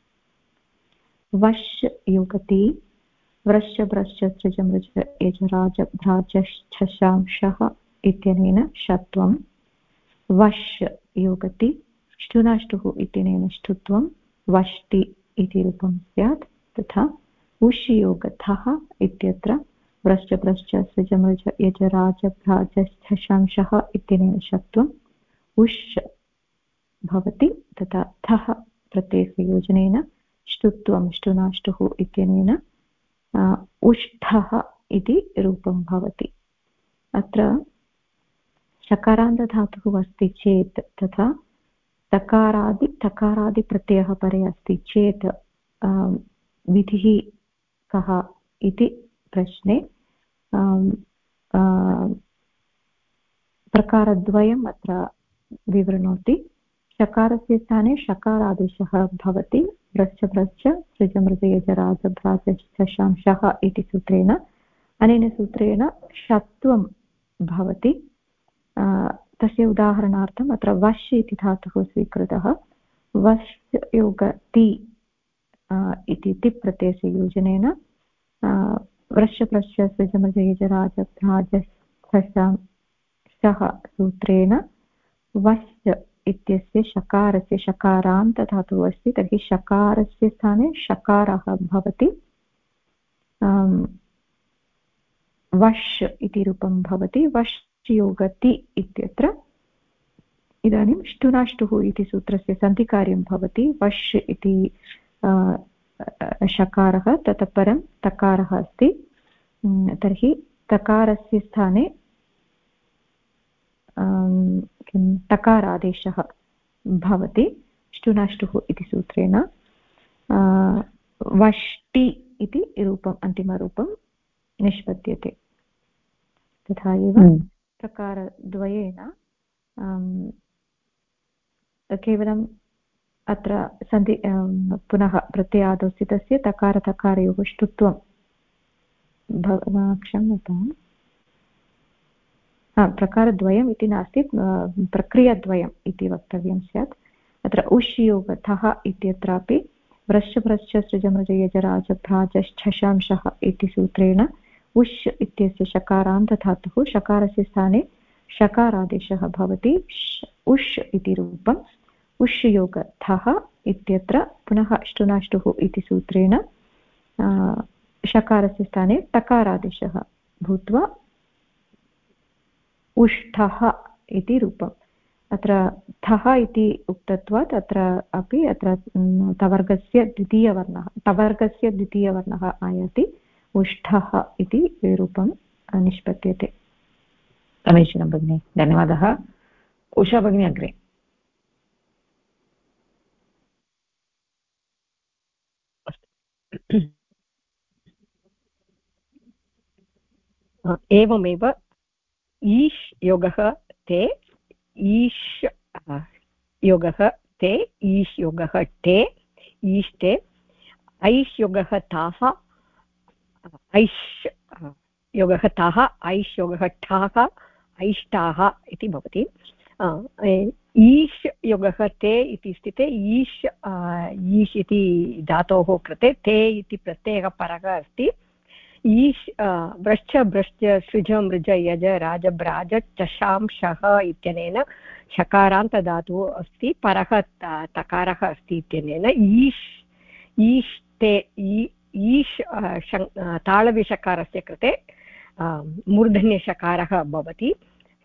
वश् युगति व्रश्च ब्रश्च सृजमृज यजराजभ्राजश्छशांशः इत्यनेन षत्वं वश् युगति ष्टुनाष्टुः इत्यनेन ष्टुत्वं वष्टि इति रूपं स्यात् तथा उष् योगतः इत्यत्र व्रश्च भ्रश्च सृज मृज यज राज भ्राज शशांशः इत्यनेन शत्वम् उष् भवति तथा थः प्रत्ययसंयोजनेन ष्टुत्वं ष्टुनाष्टुः इत्यनेन उष्ठः इति रूपं भवति। अत्र शकारान्तधातुः अस्ति चेत् तथा तकारादिप्रत्ययः परे अस्ति चेत् विधिः कः इति प्रश्ने प्रकारद्वयम् अत्र विवृणोति। शकारस्य स्थाने शकारादेशः भवति व्रश्च भ्रश्च सृज मृज यज राज भ्राज शशांशः इति सूत्रेण। अनेन सूत्रेण षत्वं भवति। तस्य उदाहरणार्थम् अत्र वश् इति धातुः स्वीकृतः। वश् योगति इति तिप् प्रत्ययस्य योजनेन व्रश्च भ्रश्च सृज मृज यज राज भ्राज शशांशः सूत्रेण वश् इत्यस्य शकारस्य शकारान्तधातुः अस्ति, तर्हि शकारस्य स्थाने शकारः भवति। वश् इति रूपं भवति। वश् योगति इत्यत्र इदानीं ष्टुनाष्टुः इति सूत्रस्य सन्धिकार्यं भवति। वश् इति शकारः ततः परं तकारः अस्ति, तर्हि तकारस्य स्थाने किं तकारादेशः भवति ष्टुनाष्टुः इति सूत्रेण। वष्टि इति रूपम् अन्तिमरूपं निष्पद्यते। तथा एव प्रकारद्वयेन केवलम् अत्र सन्धि पुनः प्रत्ययादौ स्थितस्य तकारतकारयोः ष्टुत्वं क्षम्यताम् प्रकारद्वयम् इति नास्ति, प्रक्रियाद्वयम् इति वक्तव्यं स्यात्। अत्र उष् योगतः इत्यत्रापि व्रश्च भ्रश्च सृज मृज यज राज भ्राज शशांशः इति सूत्रेण उष् इत्यस्य शकारान्तधातुः शकारस्य स्थाने शकारादेशः भवति। उष् इति रूपम्। उष् योगतः इत्यत्र पुनः ष्टुनाष्टुः इति सूत्रेण शकारस्य स्थाने तकारादेशः भूत्वा उष्ठः इति रूपम्। अत्र थः इति उक्तत्वात् अत्र अपि अत्र तवर्गस्य द्वितीयवर्णः आयाति। उष्ठः इति रूपं निष्पद्यते। समीचीनं भगिनि, धन्यवादः। उषा भगिनी अग्रे। एवमेव ईश् योगः ते ईश् योगः ते ईश् योगः टे ईष्टे ऐश् योगः ताः ऐश् योगः ताः ऐश् योगः ठाः ऐष्टाः इति भवति। ईश् योगः ते इति स्थिते ईश् ईश् इति धातोः कृते ते इति प्रत्ययः परः अस्ति। ईश् व्रश्च भ्रश्च सृज मृज यज राज भ्राज चशांशः इत्यनेन शकारान्तधातुः अस्ति, परः तकारः अस्ति इत्यनेन ईश् ईष्टे ईश् ताळव्यषकारस्य कृते मूर्धन्यषकारः भवति।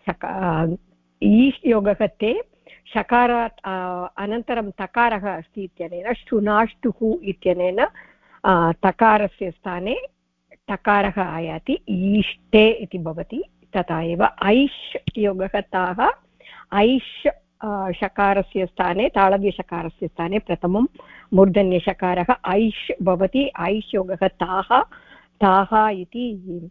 ईश् योगः ते शकारात् अनन्तरं तकारः अस्ति इत्यनेन ष्टुनाष्टुः इत्यनेन तकारस्य स्थाने टकारः आयाति, ईष्टे इति भवति। तथा एव ऐश् योगः ताः ऐश् शकारस्य स्थाने ताळव्यषकारस्य स्थाने प्रथमं मूर्धन्यषकारः ऐश् भवति। ऐश् योगः ताः ताः इति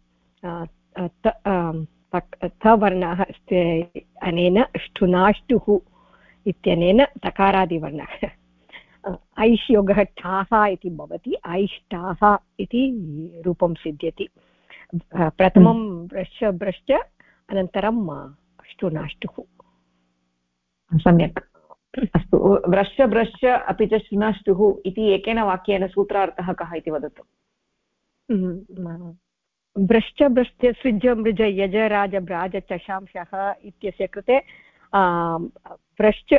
तवर्णः अनेन ष्टुनाष्टुः इत्यनेन तकारादिवर्णः। ऐश् योगः ठाः इति भवति, ऐष्टाः इति रूपं सिद्ध्यति। प्रथमं व्रश्च भ्रश्च अनन्तरं ष्टुनाष्टुः। सम्यक्, अस्तु। व्रश्च भ्रश्च अपि च ष्टुनाष्टुः इति एकेन वाक्येन सूत्रार्थः कः इति वदतु। व्रश्च भ्रश्च सृज मृज यज राज भ्राज चशांशः इत्यस्य कृते व्रश्च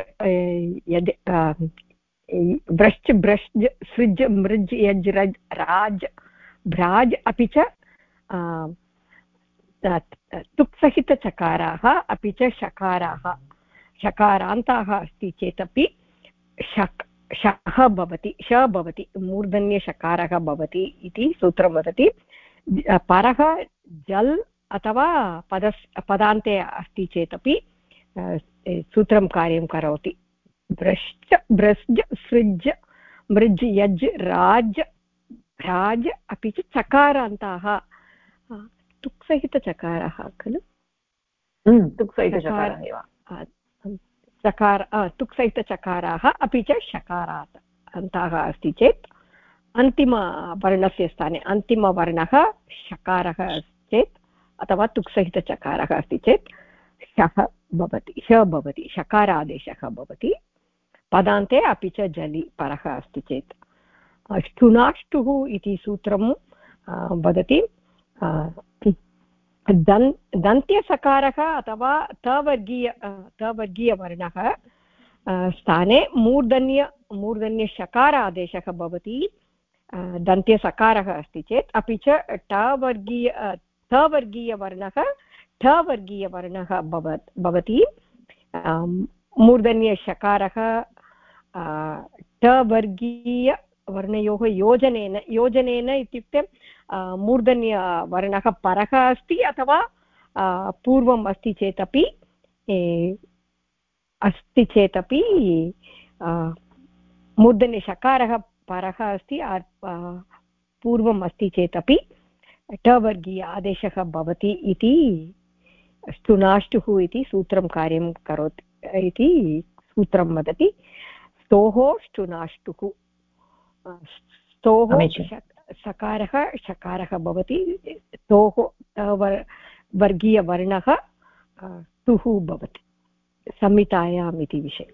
व्रश्च भ्रश्च सृज मृज यज राज भ्राज् अपि च तुक्सहितचकाराः अपि च शकाराः शकारान्ताः अस्ति चेदपि शः भवति श भवति मूर्धन्यशकारः भवति इति सूत्रं वदति परः जल् अथवा पदान्ते अस्ति चेदपि सूत्रं कार्यं करोति भ्रश्च भ्रस्ज सृज् मृज् यज् राज भ्राज अपि च चकारान्ताः तुक्सहितचकाराः खलु तुक्सहितचकाराः अपि च शकारात् अन्ताः अस्ति चेत् अन्तिमवर्णस्य स्थाने अन्तिमवर्णः शकारः अस्ति चेत् अथवा तुक्सहितचकारः अस्ति चेत् शः भवति श भवति शकारादेशः भवति पदान्ते अपि च जलि परः अस्ति चेत् ष्ठुनाष्टुः इति सूत्रं वदति दन्त्यसकारः अथवा तवर्गीयवर्णः स्थाने मूर्धन्यशकार आदेशः भवति दन्त्यसकारः अस्ति चेत् अपि च तवर्गीयवर्णः ठवर्गीयवर्णः भवति मूर्धन्यशकारः टवर्गीयवर्णयोः योजनेन इत्युक्ते मूर्धन्यवर्णः परः अस्ति अथवा पूर्वम् अस्ति चेदपि मूर्धन्यशकारः परः अस्ति पूर्वम् अस्ति चेदपि टवर्गीय आदेशः भवति इति ष्टुनाष्टुः इति सूत्रं कार्यं करोति इति सूत्रं वदति स्तोः ष्टुनाष्टुः स्तोः सकारः शकारः भवति स्तोः वर्गीयवर्णः स्तुः भवति संहितायाम् इति विषये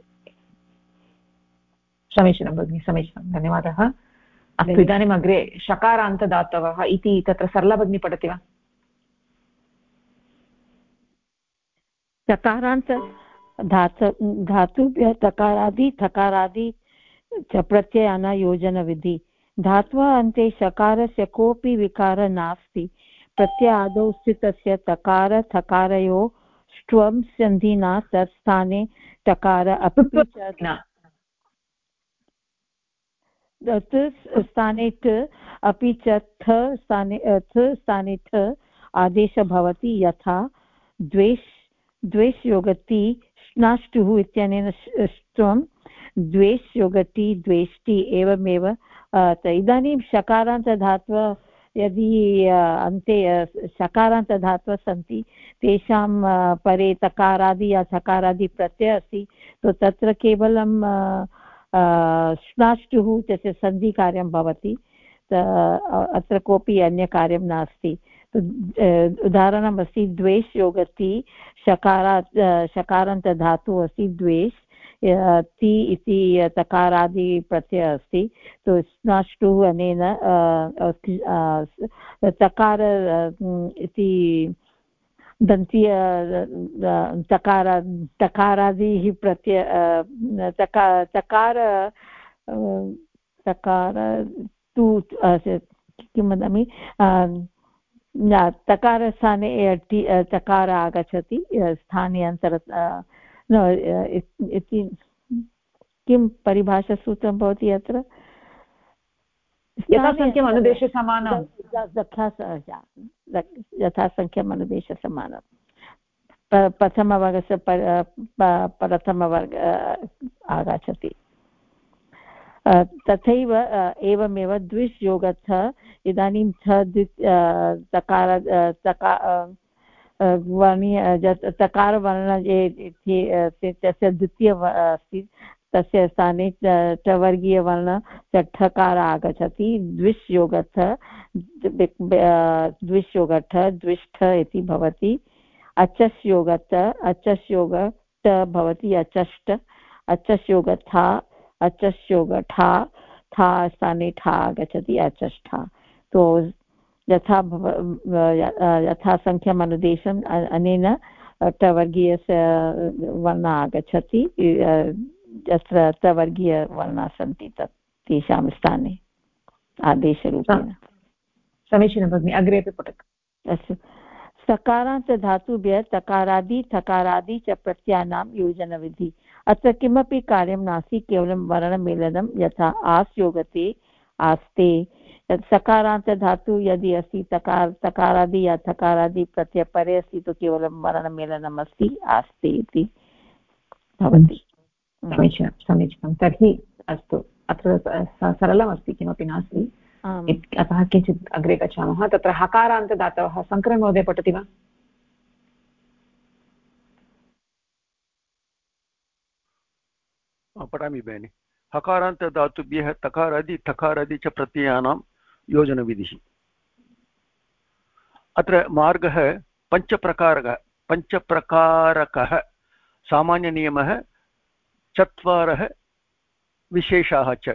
समीचीनं भगिनि समीचीनं धन्यवादः अस्तु इदानीम् अग्रे शकारान्तदातवः इति तत्र सरला भगिनी पठति वा चकारान्त धातुभ्यः तकारादि थकारादि च प्रत्ययानां योजनविधि धात्वा अन्ते शकारस्य कोऽपि विकारः नास्ति प्रत्ययादौ स्थितस्य तकार थकारयोः ष्ट्वं सन्धिना तत्स्थाने टकार अपि स्थाने ट अपि च थ स्थाने ठ आदेशः भवति यथा द्वेषयोगति श्नाष्टुः इत्यनेन ष्ट्वं द्वेषयोगति द्वेष्टि एवमेव इदानीं शकारान्तधात्व यदि अन्ते शकारान्तधात्वः सन्ति तेषां परे तकारादि या सकारादि प्रत्ययः अस्ति तो तत्र केवलं श्नाष्टुः तस्य सन्धिकार्यं भवति अत्र कोऽपि अन्यकार्यं नास्ति उदाहरणमस्ति द्वेषयोगति शकारान्तधातुः अस्ति द्वेष ति इति तकारादि प्रत्ययः अस्ति तो स्नाष्टुः अनेन तकार इति दन्तीय तकारादिः प्रत्यय तकार तु किं वदामि तकारस्थाने तकार आगच्छति स्थाने इति किं परिभाषासूत्रं भवति अत्र यथासङ्ख्यम् अनुदेशसमानं यथासङ्ख्यम् अनुदेशसमानं प्रथमवर्गस्य प्रथमवर्ग आगच्छति तथैव एवमेव द्विष्योगः इदानीं तकार तकारवर्ण तस्य द्वितीय अस्ति तस्य स्थाने टवर्गीयवर्ण ठकार आगच्छति द्विष्योगः द्विष्ठ इति भवति अचस्योग ट भवति अचष्ट अचस्योगथा अचस्योगठा ठा स्थाने ठा आगच्छति अचष्ठा तो यथासङ्ख्यम् अनुदेशम् अनेन टवर्गीयस्य वर्णः आगच्छति यत्र टवर्गीयवर्णाः सन्ति तेषां स्थाने आदेशरूपेण समीचीनं भगिनि, अग्रे अपि पठतु। अस्तु। सकारान्तधातुभ्यः तकारादि थकारादि च प्रत्ययानां योजनविधि। अत्र किमपि कार्यं नास्ति, केवलं वर्णमेलनं। यथा आस् योगते, आस्ते। सकारान्तधातु यदि अस्ति, तकारादि या थकारादि प्रत्ययपरे अस्ति, तु केवलं वर्णमेलनम् अस्ति, आस्ते इति भवति। समीचीनं समीचीनं। तर्हि अस्तु, अत्र सरलमस्ति, किमपि नास्ति, अतः किञ्चित् अग्रे गच्छामः। तत्र हकारान्तदातवः शङ्करन् महोदय पठति वा? पठामि भगिनि। हकारान्तधातुभ्यः तकारादि थकारादि च प्रत्ययानां योजनविधिः। अत्र मार्गः पञ्चप्रकारकः सामान्यनियमः, चत्वारः विशेषाः च।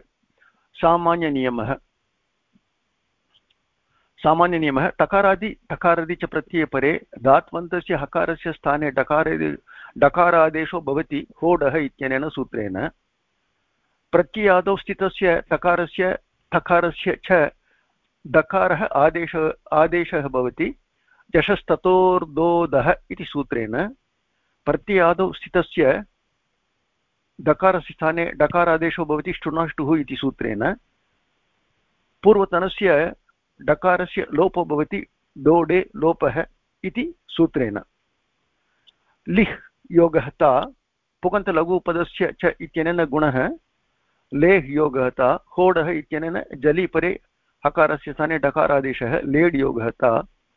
सामान्यनियमः तकारादि थकारादि च प्रत्ययपरे धात्वन्तस्य हकारस्य स्थाने डकारादेशो भवति होडः इत्यनेन सूत्रेण। प्रत्ययादौ स्थितस्य तकारस्य थकारस्य च डकारः आदेशः भवति जशस्ततोर्दोदः इति सूत्रेण। प्रत्ययादौ स्थितस्य डकारस्य स्थाने डकारादेशो भवति ष्टुनाष्टुः इति सूत्रेण। पूर्वतनस्य डकारस्य लोपो भवति डोडे लोपः इति सूत्रेण। लिह् योगः ता पुगन्तलघुपदस्य च इत्यनेन गुणः लेह् योगः ता। होडः इत्यनेन जलि परे हकारस्य स्थाने डकारादेशः लेड् योगः ता।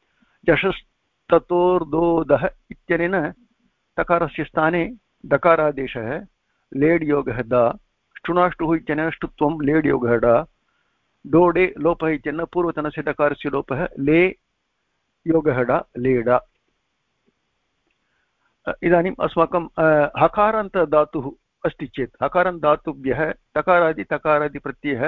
जशस्ततोर्दोदः इत्यनेन तकारस्य स्थाने डकारादेशः लेड् योगः दा। ष्टुनाष्टुः इत्यनेन ष्टुत्वं लेड् योगः डा। डोडे लोपः इत्यनेन पूर्वतनस्य डकारस्य लोपः ले योगः डा लेडा। इदानीम् अस्माकं हकारान्तधातुः अस्ति चेत् हकारान्तधातुभ्यः तकारादि तकारादि प्रत्ययः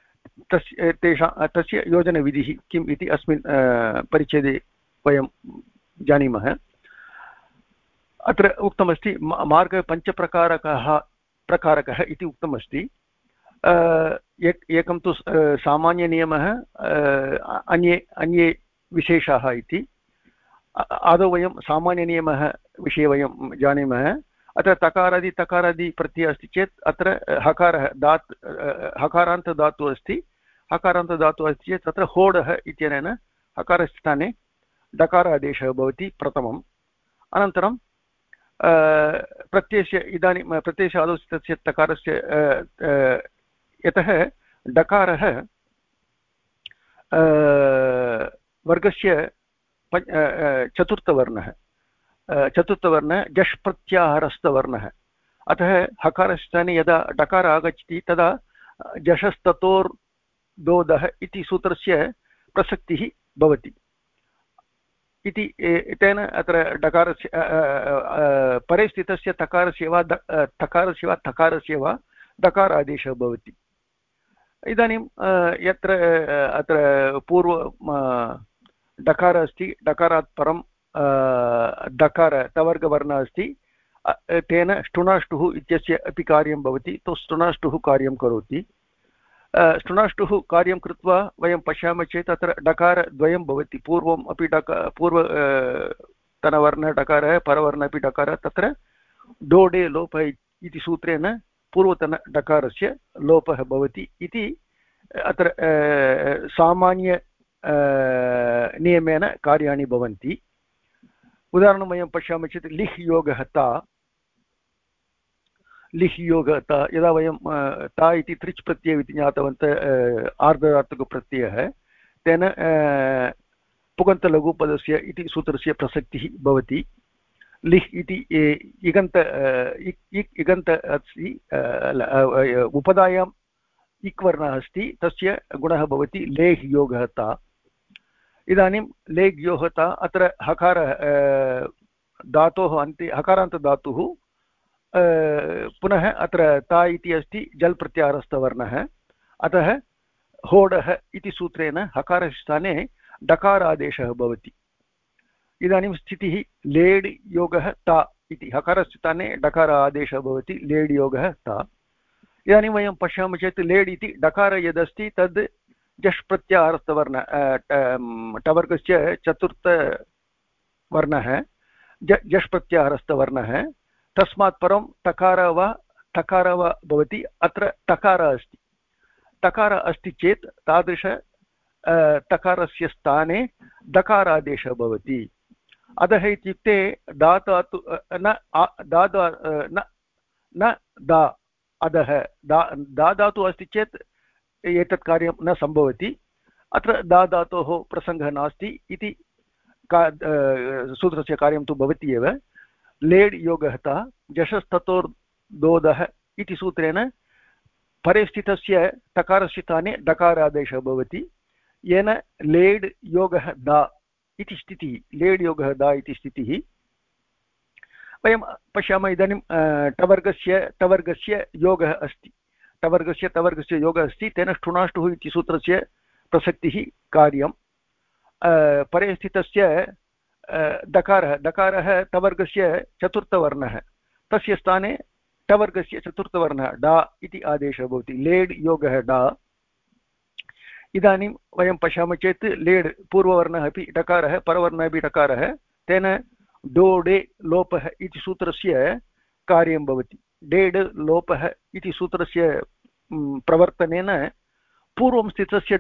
तस्य योजनविधिः किम् इति अस्मिन् परिच्छेदे वयं जानीमः। अत्र उक्तमस्ति मार्गः पञ्चप्रकारकः इति उक्तमस्ति। एकं तु सामान्यनियमः, अन्ये विशेषाः इति। आदौ वयं सामान्यनियमः विषये वयं जानीमः। अत्र तकारादि तकारादि प्रत्ययः अस्ति चेत् अत्र हकारान्तधातुः अस्ति। हकारान्तधातुः अस्ति चेत् तत्र होडः इत्यनेन हकारस्य स्थाने डकारादेशः भवति प्रथमम्। अनन्तरं प्रत्ययस्य इदानीं प्रत्ययस्य आदौ स्थितस्य तकारस्य यतः डकारः वर्गस्य चतुर्थवर्णः जश् प्रत्याहारस्थवर्णः। अतः हकारस्य स्थाने यदा डकार आगच्छति तदा जशस्ततोर्दोदः इति सूत्रस्य प्रसक्तिः भवति इति। तेन अत्र डकारस्य परे स्थितस्य तकारस्य वा तकारस्य वा थकारस्य वा डकारादेशः भवति। इदानीं यत्र अत्र पूर्व डकार अस्ति, डकारात् परं डकार तवर्गवर्णः अस्ति, तेन ष्टुनाष्टुः इत्यस्य अपि कार्यं भवति। तो ष्टुनाष्टुः कार्यं करोति। ष्टुनाष्टुः कार्यं कृत्वा वयं पश्यामः चेत् अत्र डकारद्वयं भवति। पूर्वम् अपि पूर्वतनवर्णः डकारः, परवर्णः अपि डकारः। तत्र डोडे लोपः इति सूत्रेण पूर्वतन डकारस्य लोपः भवति इति अत्र सामान्य नियमेन कार्याणि भवन्ति। उदाहरणं वयं पश्यामः चेत् लिह् योगः ता यदा वयं ता इति त्रिच् प्रत्ययः इति ज्ञातवन्तः, आर्धधातुकप्रत्ययः, तेन पुगन्तलघुपदस्य इति सूत्रस्य प्रसक्तिः भवति। लिह् इति इगन्त अस्ति, उपधायाम् इक् वर्णः अस्ति, तस्य गुणः भवति लेह् योगः ता। इदानीं लेह् योगः ता अत्र हकार धातोः अन्ते हकारान्तधातुः पुनः अत्र ता इति अस्ति जल् प्रत्याहारस्थवर्णः। अतः होडः इति सूत्रेण हकारस्य स्थाने डकारादेशः भवति। इदानीं स्थितिः लेड् योगः ता इति, हकारस्य स्थाने डकार आदेशः भवति लेड् योगः ता। इदानीं वयं पश्यामः चेत् लेड् इति डकार यदस्ति तद् जश् प्रत्याहारस्थवर्णः टवर्गस्य चतुर्थवर्णः जश् प्रत्याहारस्थवर्णः तस्मात् परं तकारः वा भवति अत्र तकारः अस्ति तकारः अस्ति चेत् तादृश तकारस्य स्थाने दकारादेशः भवति अधः इत्युक्ते दातु न दा अधः दा धातु अस्ति चेत् एतत् कार्यं न सम्भवति अत्र दा धातोः प्रसङ्गः नास्ति इति सूत्रस्य कार्यं तु भवति एव लेड् योगः जशस्ततोर्दोदः इति सूत्रेण परे स्थितस्य तकारस्य स्थाने डकारादेशः भवति येन लेड् योगः दा इति स्थितिः लेड् योगः दा इति स्थितिः वयं पश्यामः इदानीं टवर्गस्य योगः अस्ति टवर्गस्य योगः अस्ति तेन ष्टुनाष्टुः इति सूत्रस्य प्रसक्तिः कार्यं परे स्थितस्य दकारः टवर्गस्य चतुर्थवर्णः तस्य स्थाने टवर्गस्य चतुर्थवर्णः डा इति आदेशः भवति लेड् योगः डा इदानीं वयं पश्यामः चेत् लेड् पूर्ववर्णः अपि डकारः परवर्णः अपि डकारः तेन डोडे लोपः इति सूत्रस्य कार्यं भवति डेड् लोपः इति सूत्रस्य प्रवर्तनेन पूर्वस्थितस्य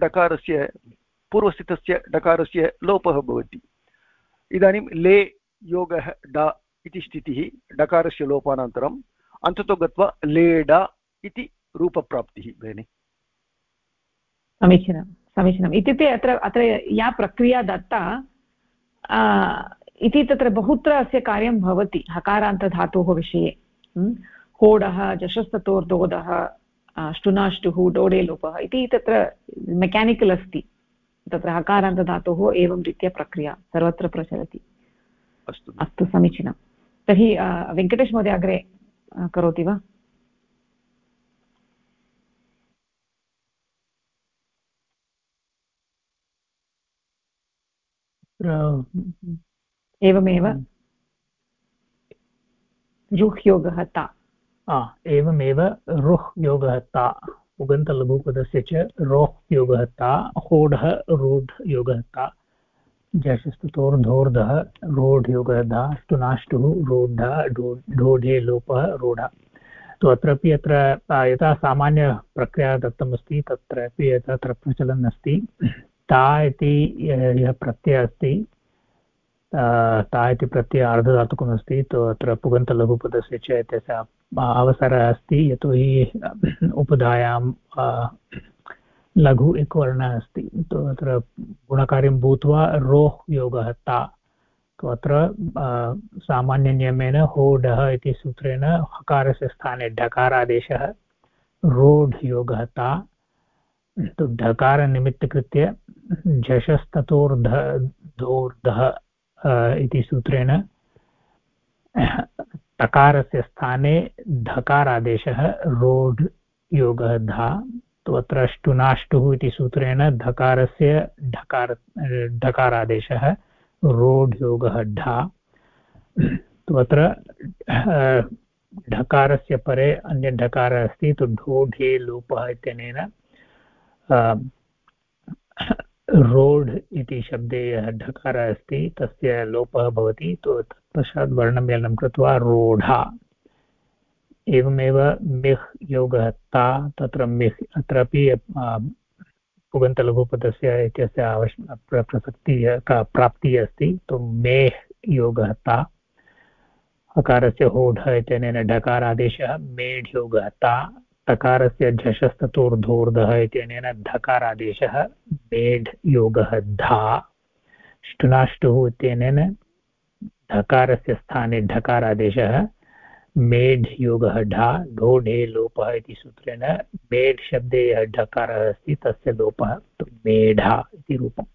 डकारस्य लोपः भवति इदानीं ले योगः डा इति स्थितिः डकारस्य लोपानन्तरम् अन्ततो गत्वा लेडा इति रूपप्राप्तिः भगिनि समीचीनम् इत्युक्ते अत्र या प्रक्रिया दत्ता इति तत्र बहुत्र अस्य कार्यं भवति हकारान्तधातोः विषये होडः जशस्ततोर्दोदः ष्टुनाष्टुः डोडे लोपः इति तत्र मेकानिकल् अस्ति तत्र हकारान्तधातोः एवं रीत्या प्रक्रिया सर्वत्र प्रचलति अस्तु समीचीनं तर्हि वेङ्कटेश महोदय अग्रे करोति वा एवमेव रुह् योगः ता एवमेव रुह् योगः ता उगन्तलघुपदस्य च रोह् योगः ता होढः रोढ योगः ता जशस्ततोर्धोर्धः रोढ योगः धा ष्टुनाष्टुः रोढः ढोढे लोपः रोढः तो अत्रापि अत्र यथा सामान्यप्रक्रिया दत्तमस्ति तत्रापि तत्र प्रचलन् अस्ति ता इति यः प्रत्ययः अस्ति ता इति प्रत्ययः अर्धधातुकमस्ति तो अत्र पुगन्तलघुपदस्य च इत्यस्य अवसरः अस्ति यतोहि उपधायां लघु एकवर्णः अस्ति तो अत्र गुणकार्यं भूत्वा रोह् योगः ता तो अत्र सामान्यनियमेन होढः इति सूत्रेण हकारस्य स्थाने ढकारादेशः रोढ योगः ता तो ढकारनिमित्तकृत्य झषस्ततोर्धोर्धः इति सूत्रेण तकारस्य स्थाने धकारादेशः रोढ योगः धा तो अत्र ष्टुनाष्टुः इति सूत्रेण धकारस्य ढकारादेशः रोढ योगः ढा तो अत्र ढकारस्य परे अन्य ढकारः अस्ति तो ढोढे लोपः इत्यनेन रोढ इति शब्दे यः ढकारः अस्ति तस्य लोपः भवति तो तत्पश्चात् वर्णमेलनं कृत्वा रोढा एवमेव मिह् योगः ता तत्र मिह् अत्रापि पुगन्तलघुपदस्य इत्यस्य प्रसक्तिः प्राप्तिः अस्ति तो मेह् योगः ता हकारस्य होढः इत्यनेन ढकारादेशः मेढ् योगः ता तकारस्य झषस्ततोर्धोर्धः इत्यनेन धकारादेशः मेढ् योगः धा ष्टुनाष्टुः इत्यनेन धकारस्य स्थाने ढकारादेशः मेढ् योगः ढा ढोढे लोपः इति सूत्रेण मेढ् शब्दे यः ढकारः अस्ति तस्य लोपः तो मेढा इति रूपम्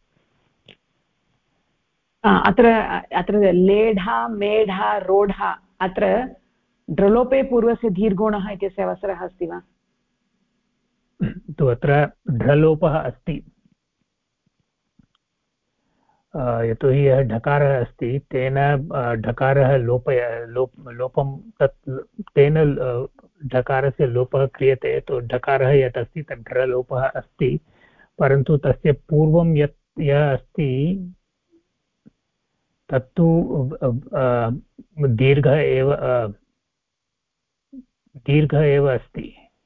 अत्र लेढा मेढा रोढा अत्र ड्रलोपे पूर्वस्य दीर्घोणः इत्यस्य अवसरः अस्ति वा तु अत्र ढ्रलोपः अस्ति यतोहि यः ढकारः अस्ति तेन ढकारः लोपं तत् तेन ढकारस्य लोपः क्रियते तो ढकारः यत् अस्ति तत् ढ्रलोपः अस्ति परन्तु तस्य पूर्वं यः अस्ति तत्तु दीर्घः एव अस्ति।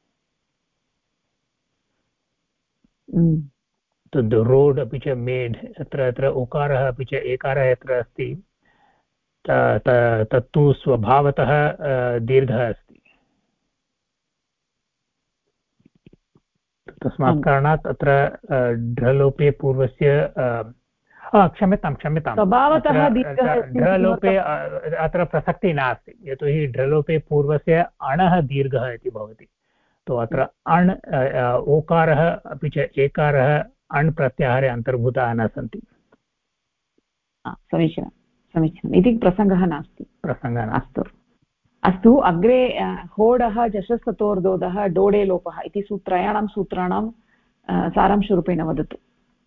रोड् अपि च मेड् अत्र उकारः अपि च एकारः यत्र अस्ति तत्तु स्वभावतः दीर्घः अस्ति। तस्मात् कारणात् अत्र ढ्रलोपे पूर्वस्य क्षम्यतां ढ्रलोपे अत्र प्रसक्तिः नास्ति, यतोहि ढ्रलोपे पूर्वस्य अणः दीर्घः इति भवति। तो अत्र अण् ओकारः अपि च एकारः अण् प्रत्याहारे अन्तर्भूताः न सन्ति। समीचीनम् इति प्रसङ्गः नास्ति। अस्तु अग्रे होडः जशस्ततोर्दोदः डोडे लोपः इति त्रयाणां सूत्राणां सारांशरूपेण वदतु।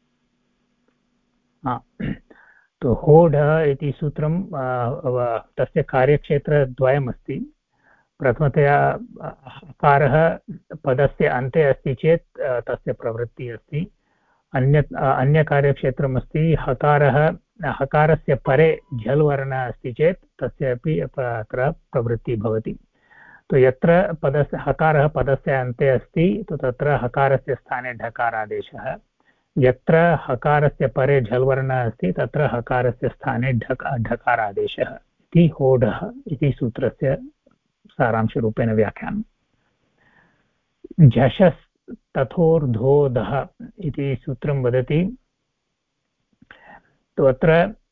तो होडः इति सूत्रं तस्य कार्यक्षेत्रद्वयमस्ति। प्रथमतया हकारः पदस्य अन्ते अस्ति चेत् तस्य प्रवृत्तिः अस्ति। अन्यकार्यक्षेत्रम् अस्ति हकारस्य परे झल् वर्णः अस्ति चेत् तस्य अपि अत्र प्रवृत्तिः भवति। तो यत्र हकारः पदस्य अन्ते अस्ति तो तत्र हकारस्य स्थाने ढकारादेशः, यत्र हकारस्य परे झल् वर्णः अस्ति तत्र हकारस्य स्थाने ढकारादेशः इति होडः इति सूत्रस्य सारांशरूपेण व्याख्यानम्। झषस्तथोर्धोधः इति सूत्रं वदति। तो अत्र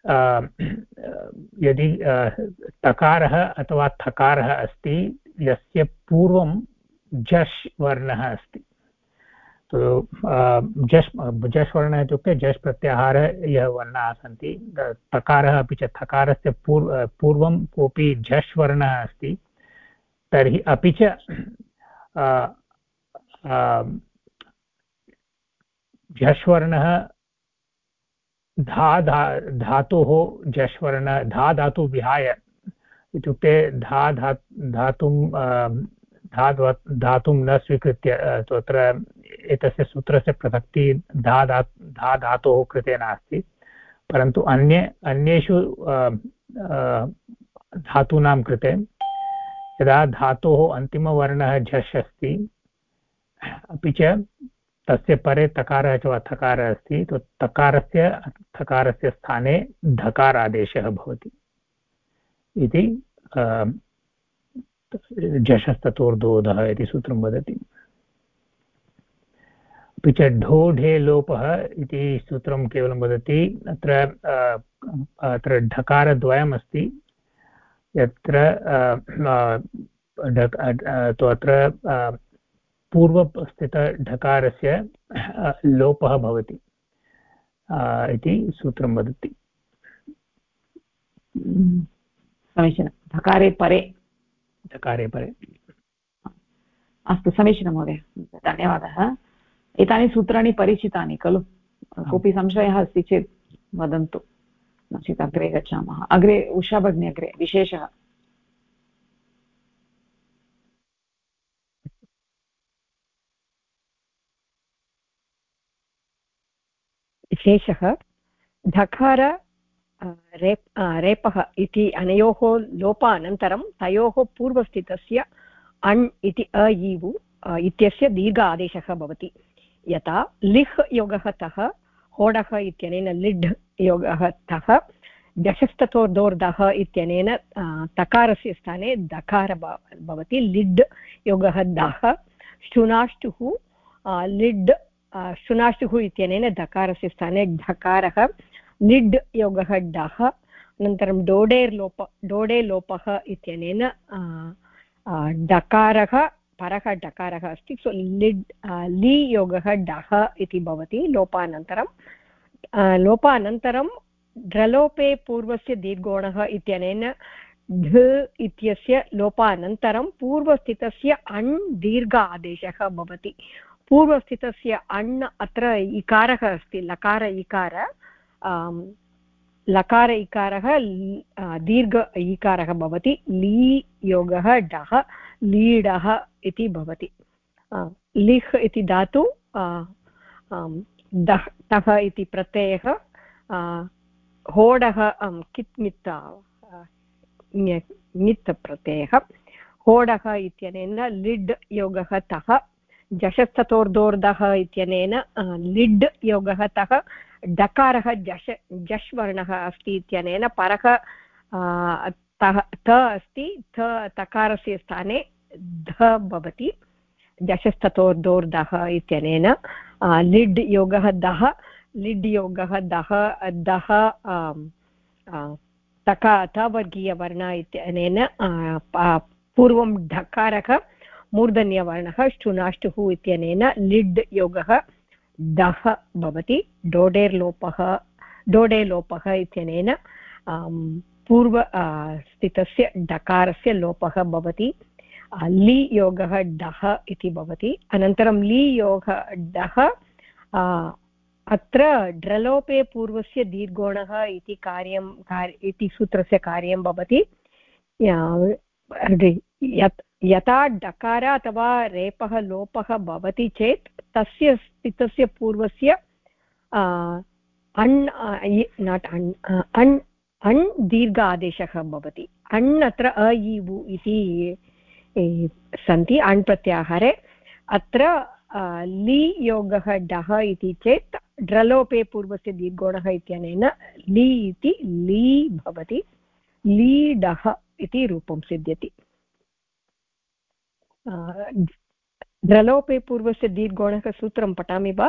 यदि तकारः अथवा थकारः अस्ति यस्य पूर्वं झष् वर्णः अस्ति, तो झष् वर्णः इत्युक्ते झष् प्रत्याहार यः वर्णाः सन्ति, तकारः अपि च थकारस्य पूर्वं कोऽपि झष् वर्णः अस्ति तर्हि अपि च झष् वर्णः धातोः झष् वर्णः धातु विहाय इत्युक्ते धातुं न स्वीकृत्य तत्र एतस्य सूत्रस्य प्रसक्तिः धातोः कृते नास्ति, परन्तु अन्येषु धातूनां कृते यदा धातोः अन्तिमवर्णः झष् अस्ति अपि च तस्य परे तकारः अथवा थकारः अस्ति, तो थकारस्य स्थाने धकारादेशः भवति इति झषस्ततोर्दोधः इति सूत्रं वदति। अपि च ढोढे लोपः इति सूत्रं केवलं वदति अत्र ढकारद्वयमस्ति, यत्र अत्र पूर्वस्थितढकारस्य लोपः भवति इति सूत्रं वदति। समीचीनं। धकारे परे। अस्तु समीचीनं महोदय, धन्यवादः। एतानि सूत्राणि परिचितानि खलु? कोऽपि संशयः अस्ति चेत् वदन्तु, नो चेत् अग्रे गच्छामः। अग्रे उषा भगिनी, अग्रे विशेषः। विशेषः धकार रेपः इति अनयोः लोपानन्तरं तयोः पूर्वस्थितस्य अण् इति अयीवु इत्यस्य दीर्घ आदेशः भवति। यथा लिह् योगः तः होडः इत्यनेन लिड् योगः तः, झषस्ततोर्दोर्धः इत्यनेन तकारस्य स्थाने दकार भवति, लिड् योगः दः, शुनाष्टुः लिड् शुनाष्टुः इत्यनेन दकारस्य स्थाने ढकारः, लिड् योगः डः। अनन्तरं डोडे लोपः इत्यनेन डकारः परः डकारः अस्ति, सो लिड् लि योगः डः इति भवति लोपानन्तरं ढ्रलोपे पूर्वस्य दीर्घोणः इत्यनेन ढ इत्यस्य लोपानन्तरं पूर्वस्थितस्य अण् दीर्घ आदेशः भवति। पूर्वस्थितस्य अण् अत्र इकारः अस्ति, लकार इकारः दीर्घ इकारः भवति, ली योगः डः लीडः इति भवति। लिह् इति धातु तः इति प्रत्ययः होडः कित् मित् मित् प्रत्ययः होडः इत्यनेन लिड् योगः तः जशस्ततोर्दोर्धः इत्यनेन लिड् योगः तः डकारः जश् वर्णः अस्ति इत्यनेन परः त अस्ति तकारस्य स्थाने ध भवति जशस्ततोर्दोर्धः इत्यनेन लिड् योगः दः लिड् योगः दः दः तवर्गीयवर्ण इत्यनेन पूर्वं ढकारः मूर्धन्यवर्णः श्चुनाष्टुः इत्यनेन लिड् योगः दः भवति डोडे लोपः इत्यनेन पूर्व स्थितस्य डकारस्य लोपः भवति लि योगः डः इति भवति अनन्तरं लि योगः डः अत्र ड्रलोपे पूर्वस्य दीर्घोणः इति इति सूत्रस्य कार्यं भवति यथा डकार अथवा रेपः लोपः भवति चेत् तस्य स्थितस्य पूर्वस्य अण् दीर्घ आदेशः भवति अण् अत्र अ इ उ इति सन्ति अण् प्रत्याहारे अत्र लि योगः डः इति चेत् ड्रलोपे पूर्वस्य दीर्घोणः इत्यनेन लि इति ली भवति लीडः इति रूपं सिद्ध्यति ड्रलोपे पूर्वस्य दीर्घोणः सूत्रं पठामि वा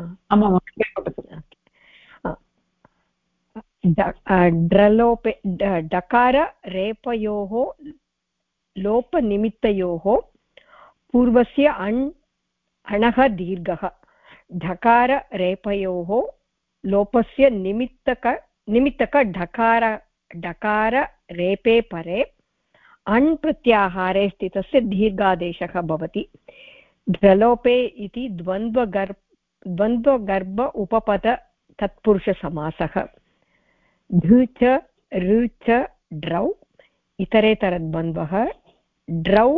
ड्रलोपे डकार रेपयोः लोपनिमित्तयोः पूर्वस्य अणः दीर्घः ढकार रेपयोः लोपस्य निमित्तक ढकार रेपे परे अण् प्रत्याहारे स्थितस्य दीर्घादेशः भवति ड्रलोपे इति द्वन्द्वगर्भ उपपद तत्पुरुषसमासः धृच ऋच ड्रौ इतरेतरद्वन्द्वः ड्रौ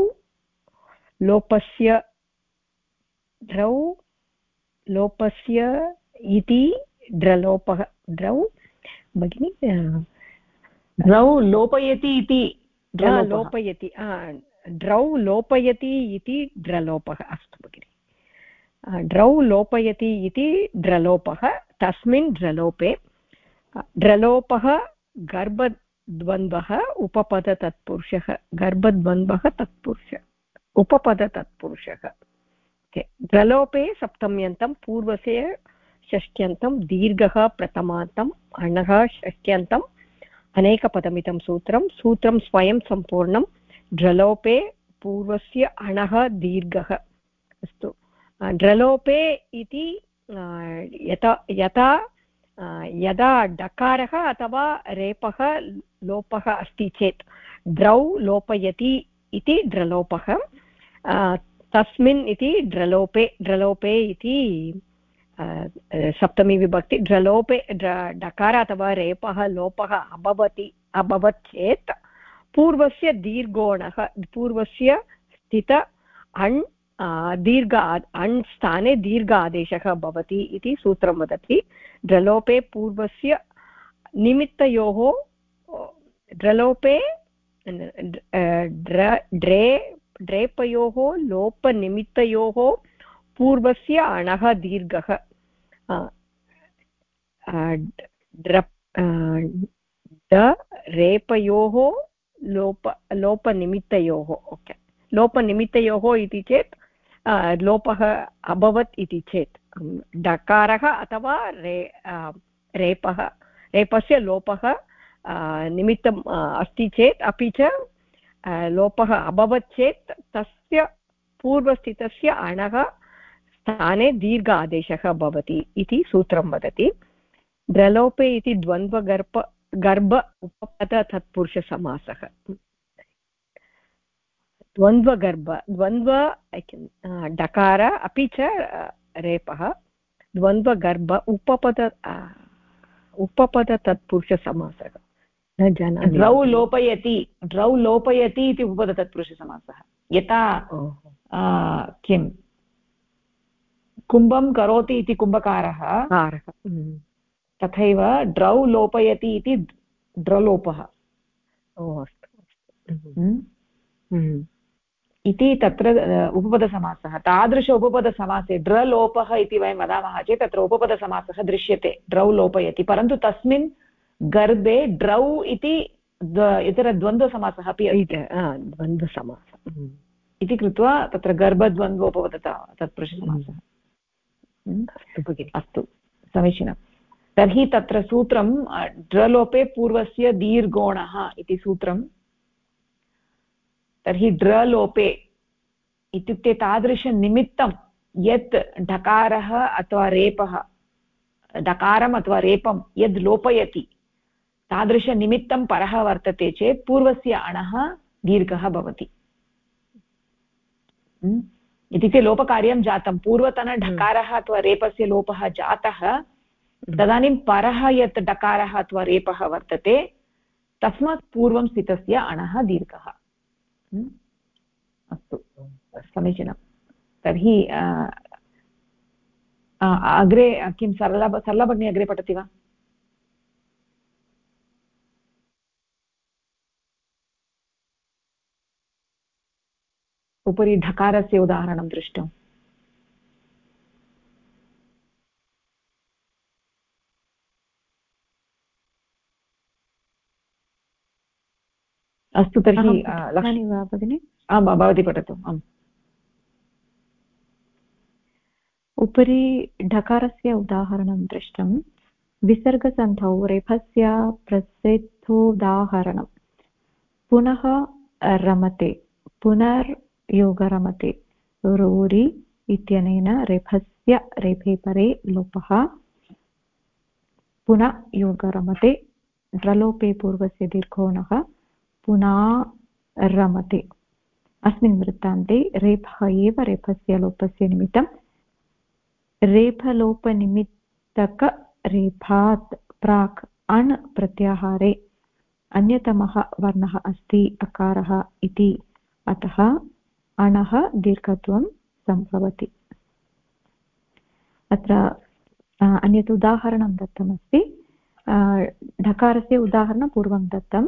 लोपस्य इति ड्रलोपः ड्रौ भगिनि ड्रौ लोपयति इति लोपयति ड्रौ लोपयति इति ड्रलोपः अस्तु भगिनि ड्रौ लोपयति इति ड्रलोपः तस्मिन् ड्रलोपे ड्रलोपः गर्भद्वन्द्वः उपपदतत्पुरुषः गर्भद्वन्द्वः तत्पुरुष उपपदतत्पुरुषः ड्रलोपे सप्तम्यन्तं पूर्वस्य षष्ट्यन्तं दीर्घः प्रथमान्तम् अणः षष्ट्यन्तम् अनेकपदमिदं सूत्रं स्वयं सम्पूर्णं ड्रलोपे पूर्वस्य अणः दीर्घः अस्तु ड्रलोपे इति यदा डकारः अथवा रेपः लोपः अस्ति चेत् ड्रौ लोपयति इति ड्रलोपः तस्मिन् इति ड्रलोपे इति सप्तमी विभक्ति ड्रलोपे डकार अथवा रेपः लोपः अभवत् चेत् पूर्वस्य दीर्घोणः पूर्वस्य स्थित अण् दीर्घ अण् स्थाने दीर्घ आदेशः भवति इति सूत्रं वदति ड्रलोपे पूर्वस्य निमित्तयोः ड्रलोपे ड्रेपयोः लोपनिमित्तयोः पूर्वस्य अणः दीर्घः रेपयोः लोपनिमित्तयोः ओके लोपनिमित्तयोः इति चेत् लोपः अभवत् इति चेत् डकारः अथवा रेपस्य लोपः निमित्तम् अस्ति चेत् अपि च लोपः अभवत् चेत् तस्य पूर्वस्थितस्य अणः स्थाने दीर्घ आदेशः भवति इति सूत्रं वदति ड्रलोपे इति द्वन्द्व उपपद तत्पुरुषसमासः द्वन्द्व डकार अपि च रेपः द्वन्द्वगर्भ उपपद तत्पुरुषसमासः न जानामि ड्रौ लोपयति इति उपपदतत्पुरुषसमासः यथा किं कुम्भं करोति इति कुम्भकारः, तथैव ड्रौ लोपयति इति ड्रलोपः। इति तत्र उपपदसमासः। तादृश उपपदसमासे ड्रलोपः इति वयं वदामः चेत् तत्र उपपदसमासः दृश्यते, ड्रौ लोपयति, परन्तु तस्मिन् गर्भे ड्रौ इति इतरद्वन्द्वसमासः अपि द्वन्द्वसमासः इति कृत्वा तत्र गर्भद्वन्द्वोपपदता तत्पुरुषसमासः। अस्तु, समीचीनं। तर्हि तत्र सूत्रं ड्रलोपे पूर्वस्य दीर्घोणः इति सूत्रं। तर्हि ड्रलोपे इत्युक्ते तादृशनिमित्तं यत् ढकारः अथवा रेपः, डकारम् अथवा रेपं यद् लोपयति तादृशनिमित्तं परः वर्तते चेत् पूर्वस्य अणः दीर्घः भवति। इत्युक्ते लोपकार्यं जातं, पूर्वतनढकारः अथवा रेपस्य लोपः जातः, तदानीं परः यत् डकारः अथवा रेपः वर्तते तस्मात् पूर्वं स्थितस्य अणः दीर्घः। अस्तु, समीचीनं। तर्हि अग्रे किं सरला भगिनी अग्रे पठति वा? उपरि ढकारस्य उदाहरणं दृष्टम्। अस्तु, तर्हि भगिनि आम् भवती पठतु। आम्, उपरि ढकारस्य उदाहरणं दृष्टं। विसर्गसन्धौ रेफस्य प्रसिद्धोदाहरणं। पुनः रमते, पुनर्योगरमते, रोरि इत्यनेन रेफस्य रेफे परे लोपः। पुनः योगरमते, ड्रलोपे पूर्वस्य दीर्घोणः, पुनरमते। अस्मिन् वृत्तान्ते रेफः एव रेफस्य लोपस्य निमित्तं। रेफलोपनिमित्तकरेफात् प्राक् अण् प्रत्याहारे अन्यतमः वर्णः अस्ति अकारः इति, अतः अणः दीर्घत्वं सम्भवति। अत्र अन्यत् उदाहरणं दत्तमस्ति। ढकारस्य उदाहरणं पूर्वं दत्तं,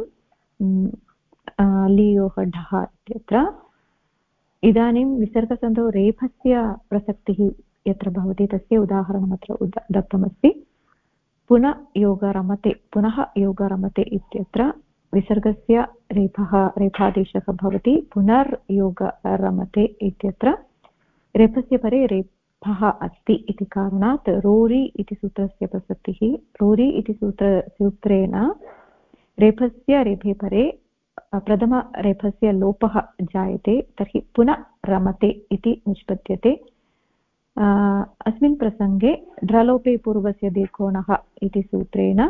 लियोः ढः इत्यत्र। इदानीं विसर्गसन्धौ रेफस्य प्रसक्तिः यत्र भवति तस्य उदाहरणम् अत्र दत्तमस्ति। पुनः योगरमते, पुनः योगरमते इत्यत्र विसर्गस्य रेफादेशः भवति। पुनर्योगरमते इत्यत्र रेफस्य परे रेफः अस्ति इति कारणात् रोरि इति सूत्रस्य प्रसक्तिः। रोरि इति सूत्रेण रेफस्य रेफे परे प्रथमरेफस्य लोपः जायते, तर्हि पुनः रमते इति निष्पद्यते। अस्मिन् प्रसङ्गे ड्रलोपे पूर्वस्य दीर्घोणः इति सूत्रेण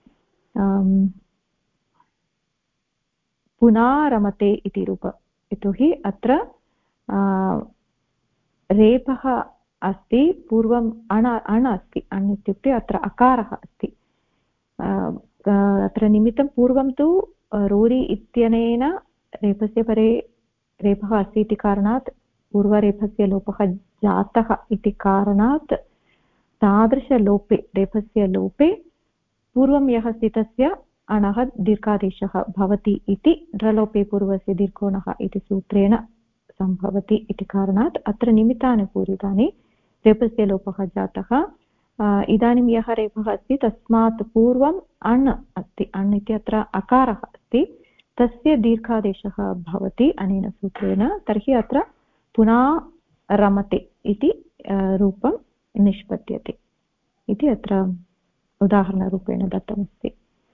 पुनारमते इति रूप। यतोहि अत्र रेफः अस्ति, पूर्वम् अण् अस्ति। अण् इत्युक्ते अत्र अकारः अस्ति। अत्र निमित्तं पूर्वं तु रोरि इत्यनेन रेफस्य परे रेफः अस्ति इति कारणात् पूर्वरेफस्य लोपः जातः इति कारणात् तादृशलोपे, रेफस्य लोपे पूर्वं यः स्थितस्य अणः दीर्घादेशः भवति इति ड्रलोपे पूर्वस्य दीर्घोणः इति सूत्रेण सम्भवति इति कारणात् अत्र निमित्तानुपूरितानि रेफस्य लोपः जातः। इदानीं यः रेफः अस्ति तस्मात् पूर्वम् अण् अस्ति, अण् इति अत्र अकारः अस्ति, तस्य दीर्घादेशः भवति अनेन सूत्रेण। तर्हि अत्र पुनः रमते इति रूपं निष्पद्यते इति अत्र उदाहरणरूपेण दत्तमस्ति।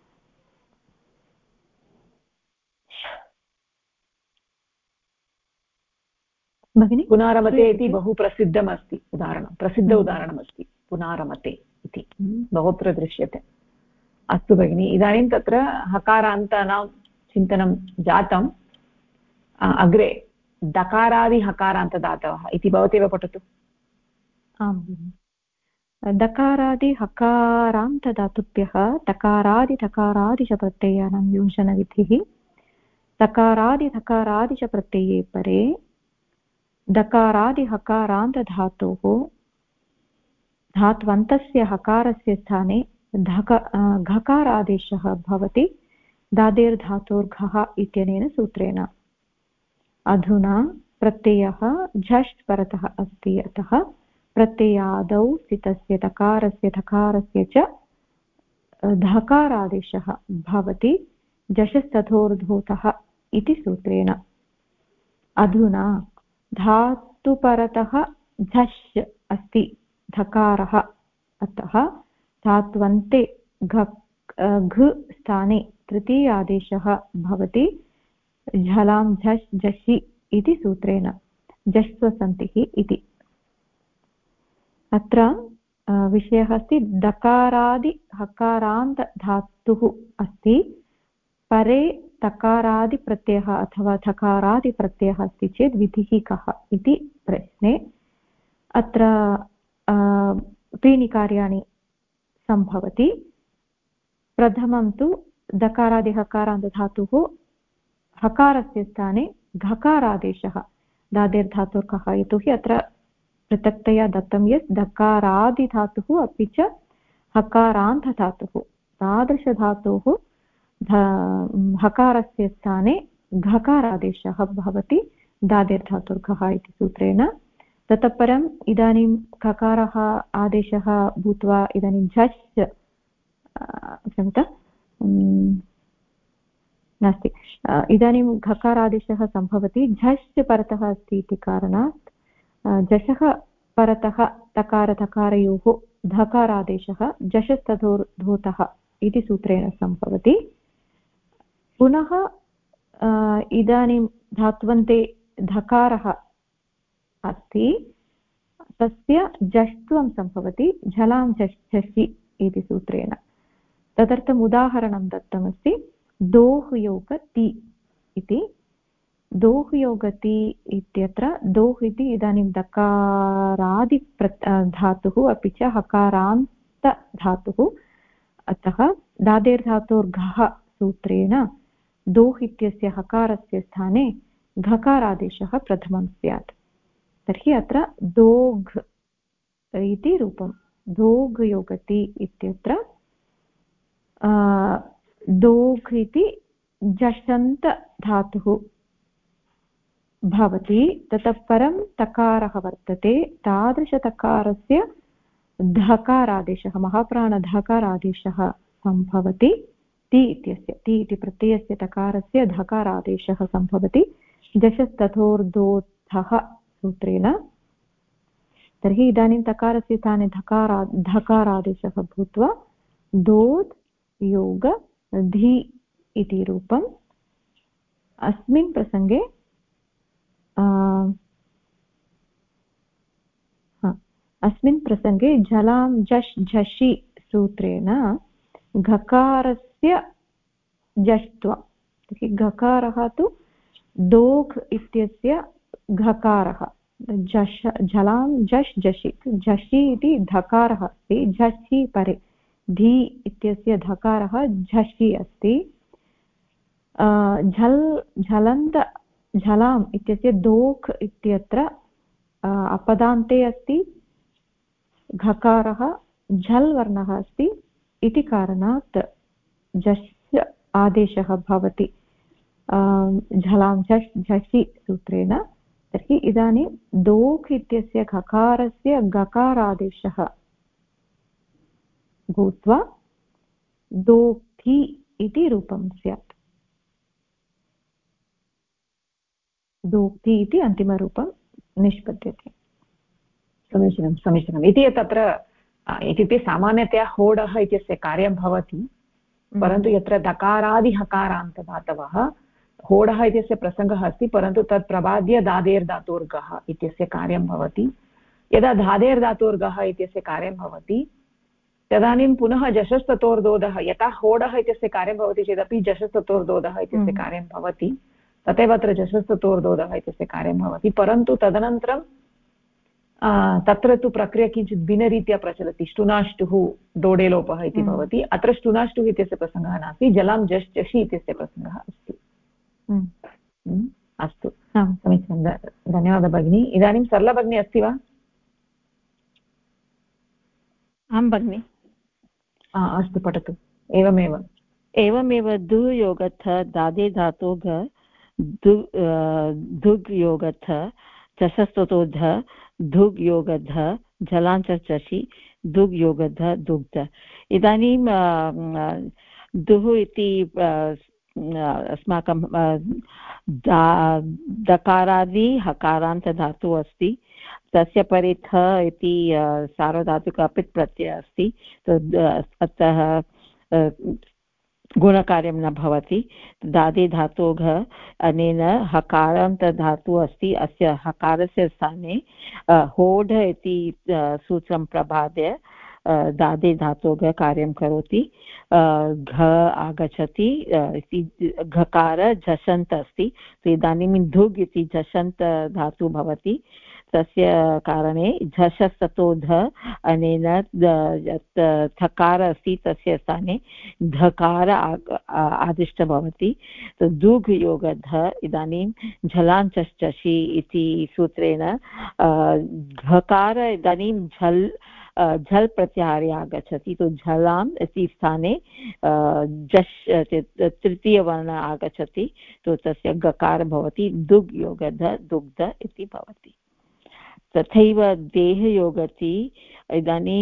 भगिनि, पुनारमते इति बहु प्रसिद्धमस्ति उदाहरणं, प्रसिद्ध उदाहरणमस्ति पुनारमते इति, बहुत्र दृश्यते। अस्तु भगिनि, इदानीं तत्र हकारान्तानां चिन्तनं जातम्। अग्रे दकारादिहकारान्तदातवः इति भवती एव पठतु। आम्, दकारादिहकारान्तदातुभ्यः तकारादिधकारादिशप्रत्ययानां योजनविधिः। तकारादिधकारादिशप्रत्यये परे दकारादिहकारान्तधातोः धात्वन्तस्य हकारस्य स्थाने घकारादेशः भवति दादेर्धातोर्घः इत्यनेन सूत्रेण। अधुना प्रत्ययः झष् परतः अस्ति, अतः प्रत्ययादौ स्थितस्य तकारस्य धकारस्य च धकारादेशः भवति झषस्तथोर्धोतः इति सूत्रेण। अधुना धातुपरतः झष् अस्ति धकारः, अतः धात्वन्ते घ स्थाने तृतीयादेशः भवति झलां झष् झषि इति सूत्रेण झष्वसन्तिः इति। अत्र विषयः अस्ति दकारादि हकारान्त धातुः अस्ति, परे तकारादिप्रत्ययः अथवा धकारादिप्रत्ययः अस्ति चेत् विधिः कः इति प्रश्ने अत्र त्रीणि सम्भवति। प्रथमं तु दकारादिहकारान्तधातुः हकारस्य स्थाने घकारादेशः दादेर्धातुर्कः, यतोहि अत्र पृथक्तया दत्तं यत् दकारादिधातुः अपि च हकारान्तधातुः, तादृशधातोः हकारस्य स्थाने घकारादेशः भवति दादेर्धातुर्घः इति सूत्रेण। ततः परम् इदानीं ककारः आदेशः भूत्वा इदानीं झष् नास्ति, इदानीं घकारादेशः सम्भवति, झष् परतः अस्ति इति कारणात् झषः परतः तकारधकारयोः धकारादेशः झषस्तथोर्धोतः इति सूत्रेण सम्भवति। पुनः इदानीं धात्वन्ते धकारः अस्ति, तस्य झष्त्वं सम्भवति झलां झषि इति सूत्रेण। तदर्थम् उदाहरणं दत्तमस्ति दोह् योग ति इति। दोह् योग ति इत्यत्र दोह् इति इदानीं दकारादि धातुः अपि च हकारान्त धातुः, अतः दादेर्धातोर्घः सूत्रेण दोह् इत्यस्य हकारस्य स्थाने घकारादेशः प्रथमं स्यात्। तर्हि अत्र दोघ् इति रूपं दोघ् योगति इत्यत्र दोघ् इति झषन्त धातुः भवति। ततः परं तकारः वर्तते, तादृशतकारस्य धकारादेशः महाप्राणधकारादेशः सम्भवति ति इत्यस्य, ति इति प्रत्ययस्य तकारस्य धकारादेशः सम्भवति झषस्तथोर्धोतः सूत्रेण। तर्हि इदानीं तकारस्य स्थाने धकारादेशः भूत्वा दोत् योग धी इति रूपम्। अस्मिन् प्रसङ्गे झलां झष् झषि सूत्रेण घकारस्य झष्ट्वा, घकारः तु दोघ् इत्यस्य घकारः, झलां झष् झषि, झषि इति धकारः अस्ति, झषि परे धी इत्यस्य धकारः झषि अस्ति। झलन्त झलाम् इत्यस्य दोघ् इत्यत्र अपदान्ते अस्ति, घकारः झल् वर्णः अस्ति इति कारणात् झष् आदेशः भवति झलां झष् झषि सूत्रेण। तर्हि इदानीं दोघ् इत्यस्य घकारस्य गकारादेशः भूत्वा दोग्धि इति रूपं स्यात्। दोग्धि इति अन्तिमरूपं निष्पद्यते। समीचीनं समीचीनम्। इति तत्र इत्युक्ते सामान्यतया होडः इत्यस्य कार्यं भवति, परन्तु यत्र दकारादिहकारान्तधातवः होडः इत्यस्य प्रसङ्गः अस्ति, परन्तु तत् प्रबाद्य दादेर्धातोर्गः इत्यस्य कार्यं भवति। यदा धादेर्धातोर्गः इत्यस्य कार्यं भवति तदानीं पुनः झषस्ततोर्धोधः, यथा होडः इत्यस्य कार्यं भवति चेदपि झषस्ततोर्धोधः इत्यस्य कार्यं भवति, तथैव अत्र झषस्ततोर्धोधः इत्यस्य कार्यं भवति। परन्तु तदनन्तरं तत्र तु प्रक्रिया किञ्चित् भिन्नरीत्या प्रचलति। ष्टुनाष्टुः डोडेलोपः इति भवति। अत्र ष्टुनाष्टुः इत्यस्य प्रसङ्गः नास्ति, जलां झष् झषि इत्यस्य प्रसङ्गः अस्ति। अस्तु, समीचीनं, धन्यवादः भगिनी। इदानीं सरला भगिनी अस्ति वा? आं भगिनि। अस्तु पठतु। एवमेव एवमेव दुः योगथ दादे धातोः धुग् योगथ चषस्ततो ध धुग् योगध झलाञ्चषि दुग् योगध दुग्ध। इदानीं दुः इति अस्माकं दकारादि हकारान्तधातुः अस्ति। तस्य परे थ इति सार्वधातुक अपित् प्रत्ययः अस्ति। अतः गुणकार्यं न भवति। दादे धातोः अनेन हकारान्तधातुः अस्ति। अस्य हकारस्य स्थाने होढ इति सूत्रं प्रभाद्य दादे धातोः कार्यं करोति। घ आगच्छति इति घकार झषन्त अस्ति। इदानीं धुग् इति झषन्त धातुः भवति। तस्य कारणे झषस्ततो ध अनेन यत् थकार अस्ति तस्य स्थाने धकार आदिष्ट भवति। दुग् योगध इदानीं झलाञ्चषि इति सूत्रेण घकार इदानीं झल् प्रत्याहारे आगच्छति। तो झलाम् इति स्थाने जश् तृतीयवर्ण आगच्छति। तो तस्य गकार भवति दुग् योगध दुग्ध इति भवति। तथैव देहयोगति इदानीं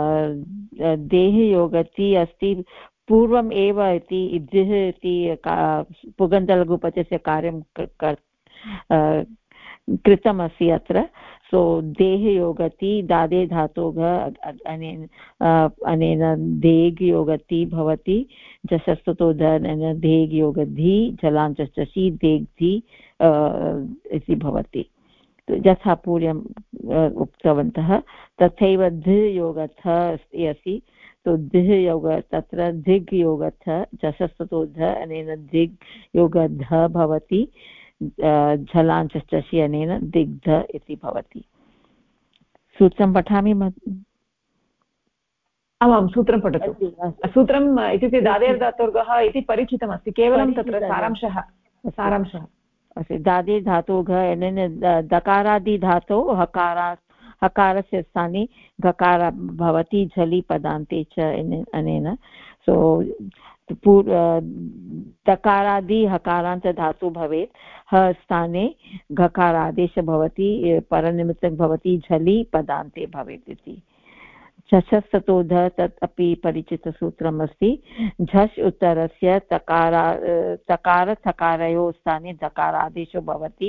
देहयोगति अस्ति पूर्वम् एव इति इद्धिः इति पुगन्तलघुपदस्य कार्यं कृतमस्ति अत्र। सो देहयोगति दादे धातोः अनेन देग् योगति भवति। जशस्ततो धनेन देग् योगधि झलाञ्चषि देग्धि इति भवति। यथा पूर्वम् उक्तवन्तः तथैव धिः योगथ अस्ति। तो धिः योग तत्र धिग् योगथ झषस्ततो ध अनेन दिग् योगध भवति। झलाञ्चषि अनेन दिग्ध इति भवति। सूत्रं पठामि। आमां सूत्रं पठतु। सूत्रम् इत्युक्ते दादेर् धातोर्गः इति परिचितमस्ति। केवलं तत्र सारांशः अस्ति। दादे धातोः अनेन दकारादिधातौ हकारस्य स्थाने गकार भवति झलि पदान्ते च अनेन। सो दकारादि हकारान्त धातु भवेत्। ह स्थाने घकारादेश भवति परनिमित्तं भवति झलि पदान्ते भवेत् इति। झषस्ततो ध तत् अपि परिचितसूत्रम् अस्ति। झष् उत्तरस्य तकार थकारयोः स्थाने धकारादेशो भवति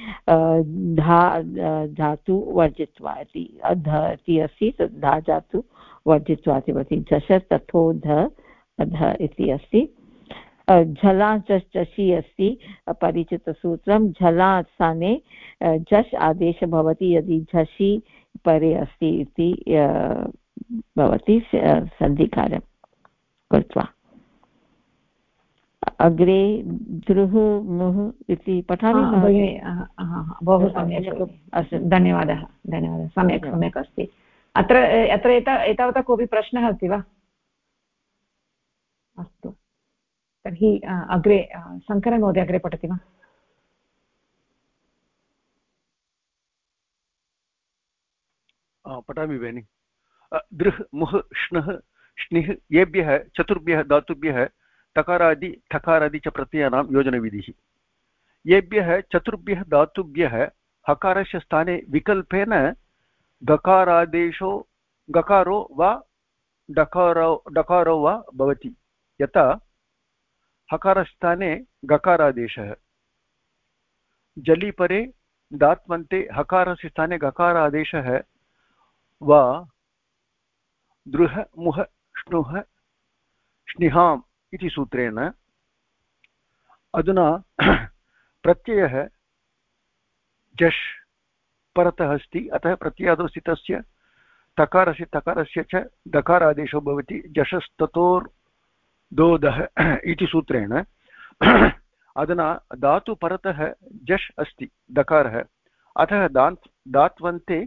धातु वर्जित्वा इति ध इति अस्ति। तद् धा धातु वर्जित्वा इति भवति। झष तथो ध ध इति अस्ति। झलाञ्चषि अस्ति परिचितसूत्रं। झला स्थाने झष् आदेशः भवति यदि झषि परे अस्ति इति भवति सन्धिकार्यं कृत्वा। अग्रे दृः मुः इति पठामि। बहु सम्यक् अस्तु। धन्यवादः सम्यक् अस्ति। अत्र एतावता कोऽपि प्रश्नः अस्ति वा? अस्तु तर्हि अग्रे शङ्करन् महोदय अग्रे पठति वा? पठामि भगिनि। दृह् मुह् श्नः श्निः येभ्यः चतुर्भ्यः धातुभ्यः तकारादि ठकारादि च प्रत्ययानां योजनविधिः। येभ्यः चतुर्भ्यः धातुभ्यः हकारस्य स्थाने विकल्पेन गकारादेशो गकारो वा डकारो वा भवति। यथा हकारस्थाने गकारादेशः, जलीपरे दात्वन्ते हकारस्य स्थाने गकारादेशः वा दृह मुह श्नुः श्निहाम् इति सूत्रेण। अधुना प्रत्ययः जश् परतः अस्ति। अतः प्रत्ययादौ स्थितस्य तकारस्य च दकारादेशो भवति। जशस्ततोर्दोदः इति सूत्रेण। अधुना धातु परतः जश् अस्ति दकारः। अतः दात्वन्ते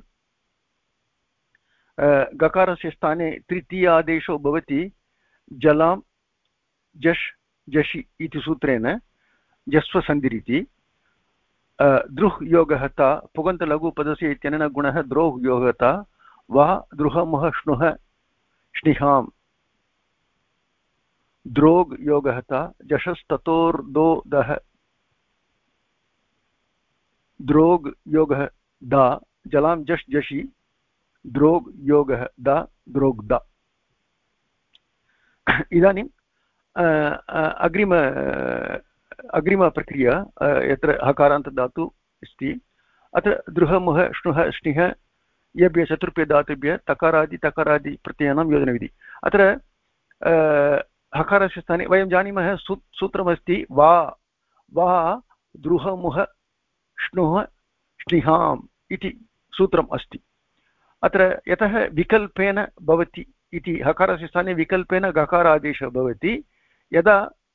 गकारस्य स्थाने तृतीयादेशो भवति जलां जश् जषि इति सूत्रेण जस्वसन्धिरिति। द्रुह् योगहता पुगन्तलघुपदस्य इत्यनेन गुणः द्रोः योगता वा द्रुह मुह श्नुः श्निहां द्रोग् योगः ता जशस्ततोर्दो दः द्रोग् योगः दा जलां जश् जषि द्रोग् योगः दा द्रोग्दा। इदानीम् अग्रिमप्रक्रिया यत्र हकारान्तदातु अस्ति अत्र दृहमुह श्नुः श्निः येभ्यः चतुर्भ्यः धातुभ्यः तकारादि तकारादि प्रत्ययानां योजनविधि। अत्र हकारस्य स्थाने वयं जानीमः सूत्रमस्ति वा वा दृहमुह श्नुः श्निहाम् इति सूत्रम् अस्ति। अत्र यतः विकल्पेन भवति इति हकारस्य स्थाने विकल्पेन गकारादेशः भवति यदा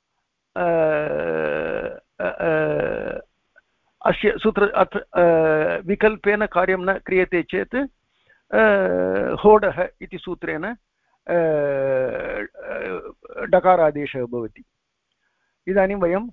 अस्य सूत्र विकल्पेन कार्यं न क्रियते चेत् होडः इति सूत्रेण डकारादेशः भवति। इदानीं वयं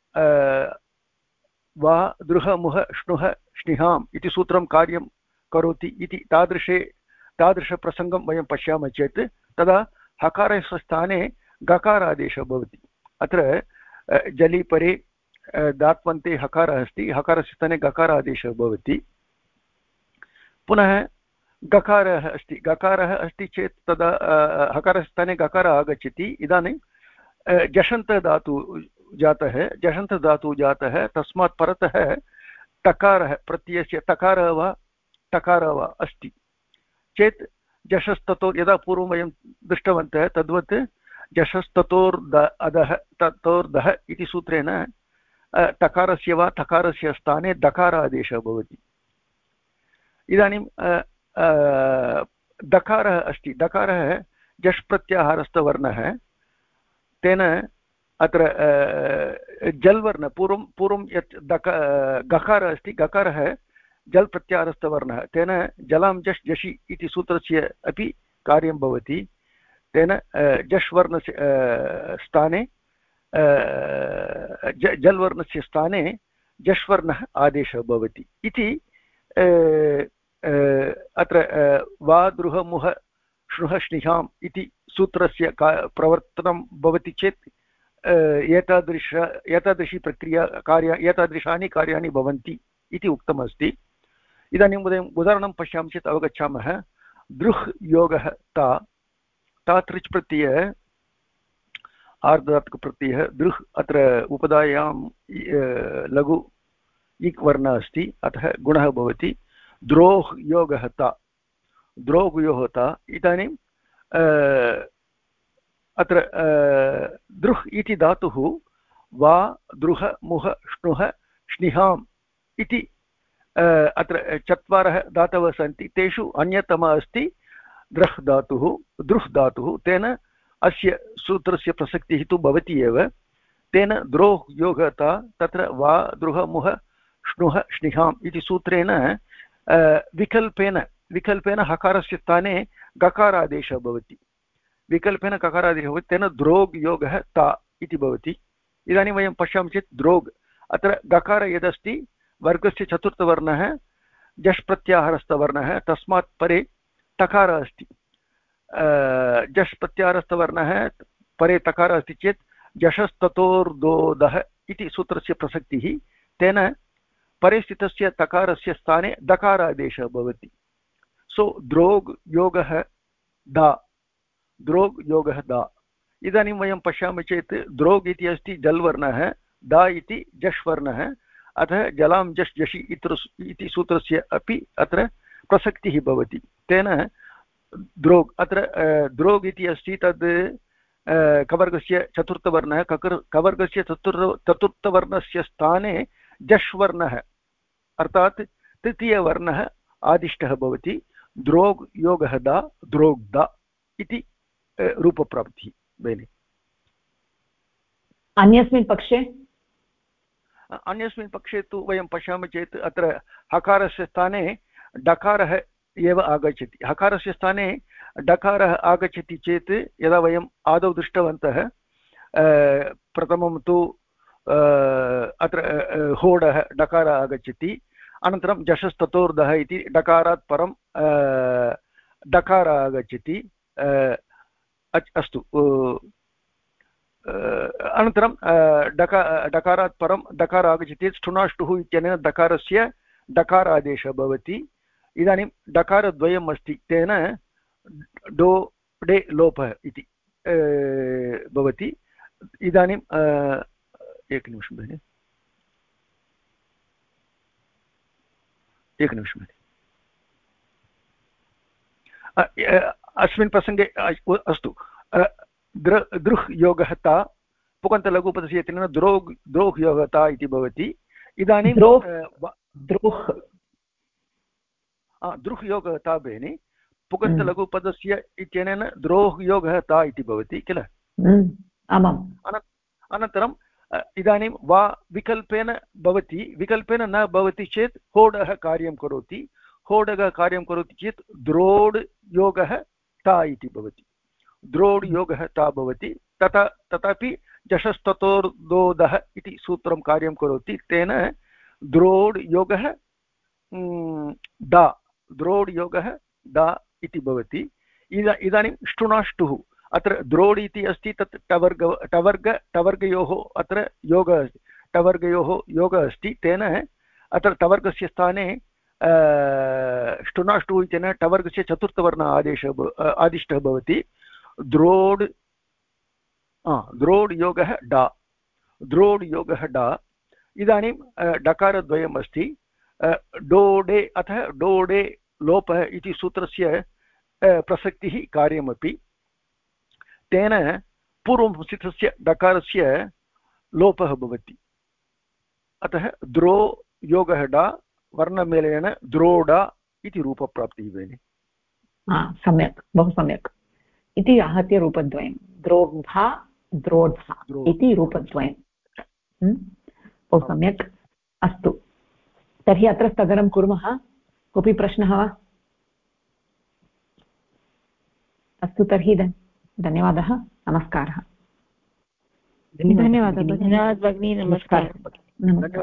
वा दृहमुह श्नुः श्निहाम् इति सूत्रं कार्यं करोति इति तादृशप्रसङ्गं वयं पश्यामः चेत् तदा हकारस्य स्थाने गकारादेशः भवति। अत्र जलि परे दात्वन्ते हकारः अस्ति, हकारस्य स्थाने गकारादेशः भवति। पुनः गकारः अस्ति चेत् तदा हकारस्य स्थाने गकारः आगच्छति। इदानीं जषन्तधातु जातः तस्मात् परतः टकारः प्रत्ययस्य तकारः वा अस्ति चेत् जषस्ततो यदा पूर्वं वयं दृष्टवन्तः तद्वत् जषस्ततोर्दः इति सूत्रेण टकारस्य वा तकारस्य स्थाने दकारादेशः भवति। इदानीं दकारः अस्ति, दकारः जश् प्रत्याहारस्थवर्णः, तेन अत्र जल्वर्णः पूर्वं यत् गकारः अस्ति, गकारः जल् प्रत्याहारस्थवर्णः, तेन जलां जश् जषि इति सूत्रस्य अपि कार्यं भवति। तेन जश् वर्णस्य स्थाने जल्वर्णस्य स्थाने जश्वर्णः आदेशः भवति इति अत्र वा दृहमुह श्नुः श्निहाम् इति सूत्रस्य प्रवर्तनं भवति चेत् एतादृशी प्रक्रिया एतादृशानि कार्याणि भवन्ति इति उक्तमस्ति। इदानीं वयम् उदाहरणं पश्यामः चेत् अवगच्छामः। दृह् योगः ता तृच् प्रत्ययः आर्धधातुकप्रत्ययः दृह् अत्र उपधायां लघु इक् वर्णः अस्ति, अतः गुणः भवति। द्रोः योगः ता इदानीं अत्र दृह् इति धातुः वा दृह मुह श्नुः श्निहाम् इति अत्र चत्वारः धातवः सन्ति, तेषु अन्यतमः अस्ति दृह् धातुः। तेन अस्य सूत्रस्य प्रसक्तिः तु भवति एव। तेन द्रोः योगता तत्र वा दृह मुह श्नुः श्निहाम् इति सूत्रेण विकल्पेन हकारस्य स्थाने गकारादेशः भवति। विकल्पेन ककारादेशः भवति, तेन द्रोग् योगः ता इति भवति। इदानीं वयं पश्यामः चेत् द्रोग् अत्र गकार यदस्ति वर्गस्य चतुर्थवर्णः जश् प्रत्याहारस्थवर्णः, तस्मात् परे तकारः अस्ति। जश् प्रत्याहारस्थवर्णः परे तकारः अस्ति चेत् जशस्ततोर्दोदः इति सूत्रस्य प्रसक्तिः। तेन परे स्थितस्य तकारस्य स्थाने दकारादेशः भवति। सो द्रोग् योगः दा। इदानीं वयं पश्यामः चेत् द्रोग् इति अस्ति जल्वर्णः, दा इति जश् वर्णः, अतः जलां जश् जषि इति सूत्रस्य अपि अत्र प्रसक्तिः भवति। तेन द्रोग् अत्र द्रोग् इति अस्ति तद् कवर्गस्य चतुर्थवर्णः, कवर्गस्य चतुर्थवर्णस्य स्थाने जश् वर्णः अर्थात् तृतीयवर्णः आदिष्टः भवति। द्रोग् योगः दा द्रोग्दा इति रूपप्राप्तिः। बेनि अन्यस्मिन् पक्षे तु वयं पश्यामः चेत् अत्र हकारस्य स्थाने डकारः एव आगच्छति। हकारस्य स्थाने डकारः आगच्छति चेत् यदा वयम् आदौ दृष्टवन्तः, प्रथमं तु अत्र होडः डकारः आगच्छति, अनन्तरं जशस्ततोर्धः इति डकारात् परं डकारः आगच्छति, अस्तु अनन्तरं डकारात् परं डकार आगच्छति चेत् ष्ठुनाष्टुः इत्यनेन डकारस्य डकार आदेशः भवति इदानीं डकारद्वयम् अस्ति तेन डो डे लोपः इति भवति इदानीम् एकनिमिषं भगिनि एकनिमिषं अस्मिन् प्रसङ्गे अस्तु दृह् योगः ता पुगन्तलघुपदस्य इत्यनेन द्रोह् योगः ता इति भवति इदानीं दृह् योगः ता भगिनि पुगन्तलघुपदस्य इत्यनेन द्रोह् योगः ता इति भवति किल अनन्तरं इदानीं वा विकल्पेन भवति विकल्पेन न भवति चेत् होडः कार्यं करोति होडः कार्यं करोति चेत् द्रोड् योगः ता इति भवति द्रोड् योगः ता भवति तथापि जशस्ततोर्दोदः इति सूत्रं कार्यं करोति तेन द्रोड् योगः डा द्रोड् योगः डा इति भवति इदानीं ष्टुनाष्टुः अत्र द्रोड् इति अस्ति तत् टवर्गयोः अत्र योगः अस्ति टवर्गयोः योगः अस्ति तेन अत्र टवर्गस्य स्थाने ष्टुनाष्टुः इत्यनेन टवर्गस्य चतुर्थवर्ण आदिष्टः भवति द्रोड् योगः डा द्रोड् योगः डा इदानीं डकारद्वयम् अस्ति डोडे अतः डोडे लोपः इति सूत्रस्य प्रसक्तिः कार्यमपि तेन पूर्वं स्थितस्य डकारस्य लोपः भवति अतः द्रो योगः डा वर्णमेलनेन द्रोडा इति रूपप्राप्तिः भगिनि सम्यक् बहु सम्यक् इति आहत्य रूपद्वयं द्रोग्धा द्रोधा इति रूपद्वयं बहु सम्यक् अस्तु तर्हि अत्र स्थगनं कुर्मः कोऽपि प्रश्नः वा अस्तु तर्हि धन्यवादः नमस्कारः धन्यवादः भगिनी नमस्कारः।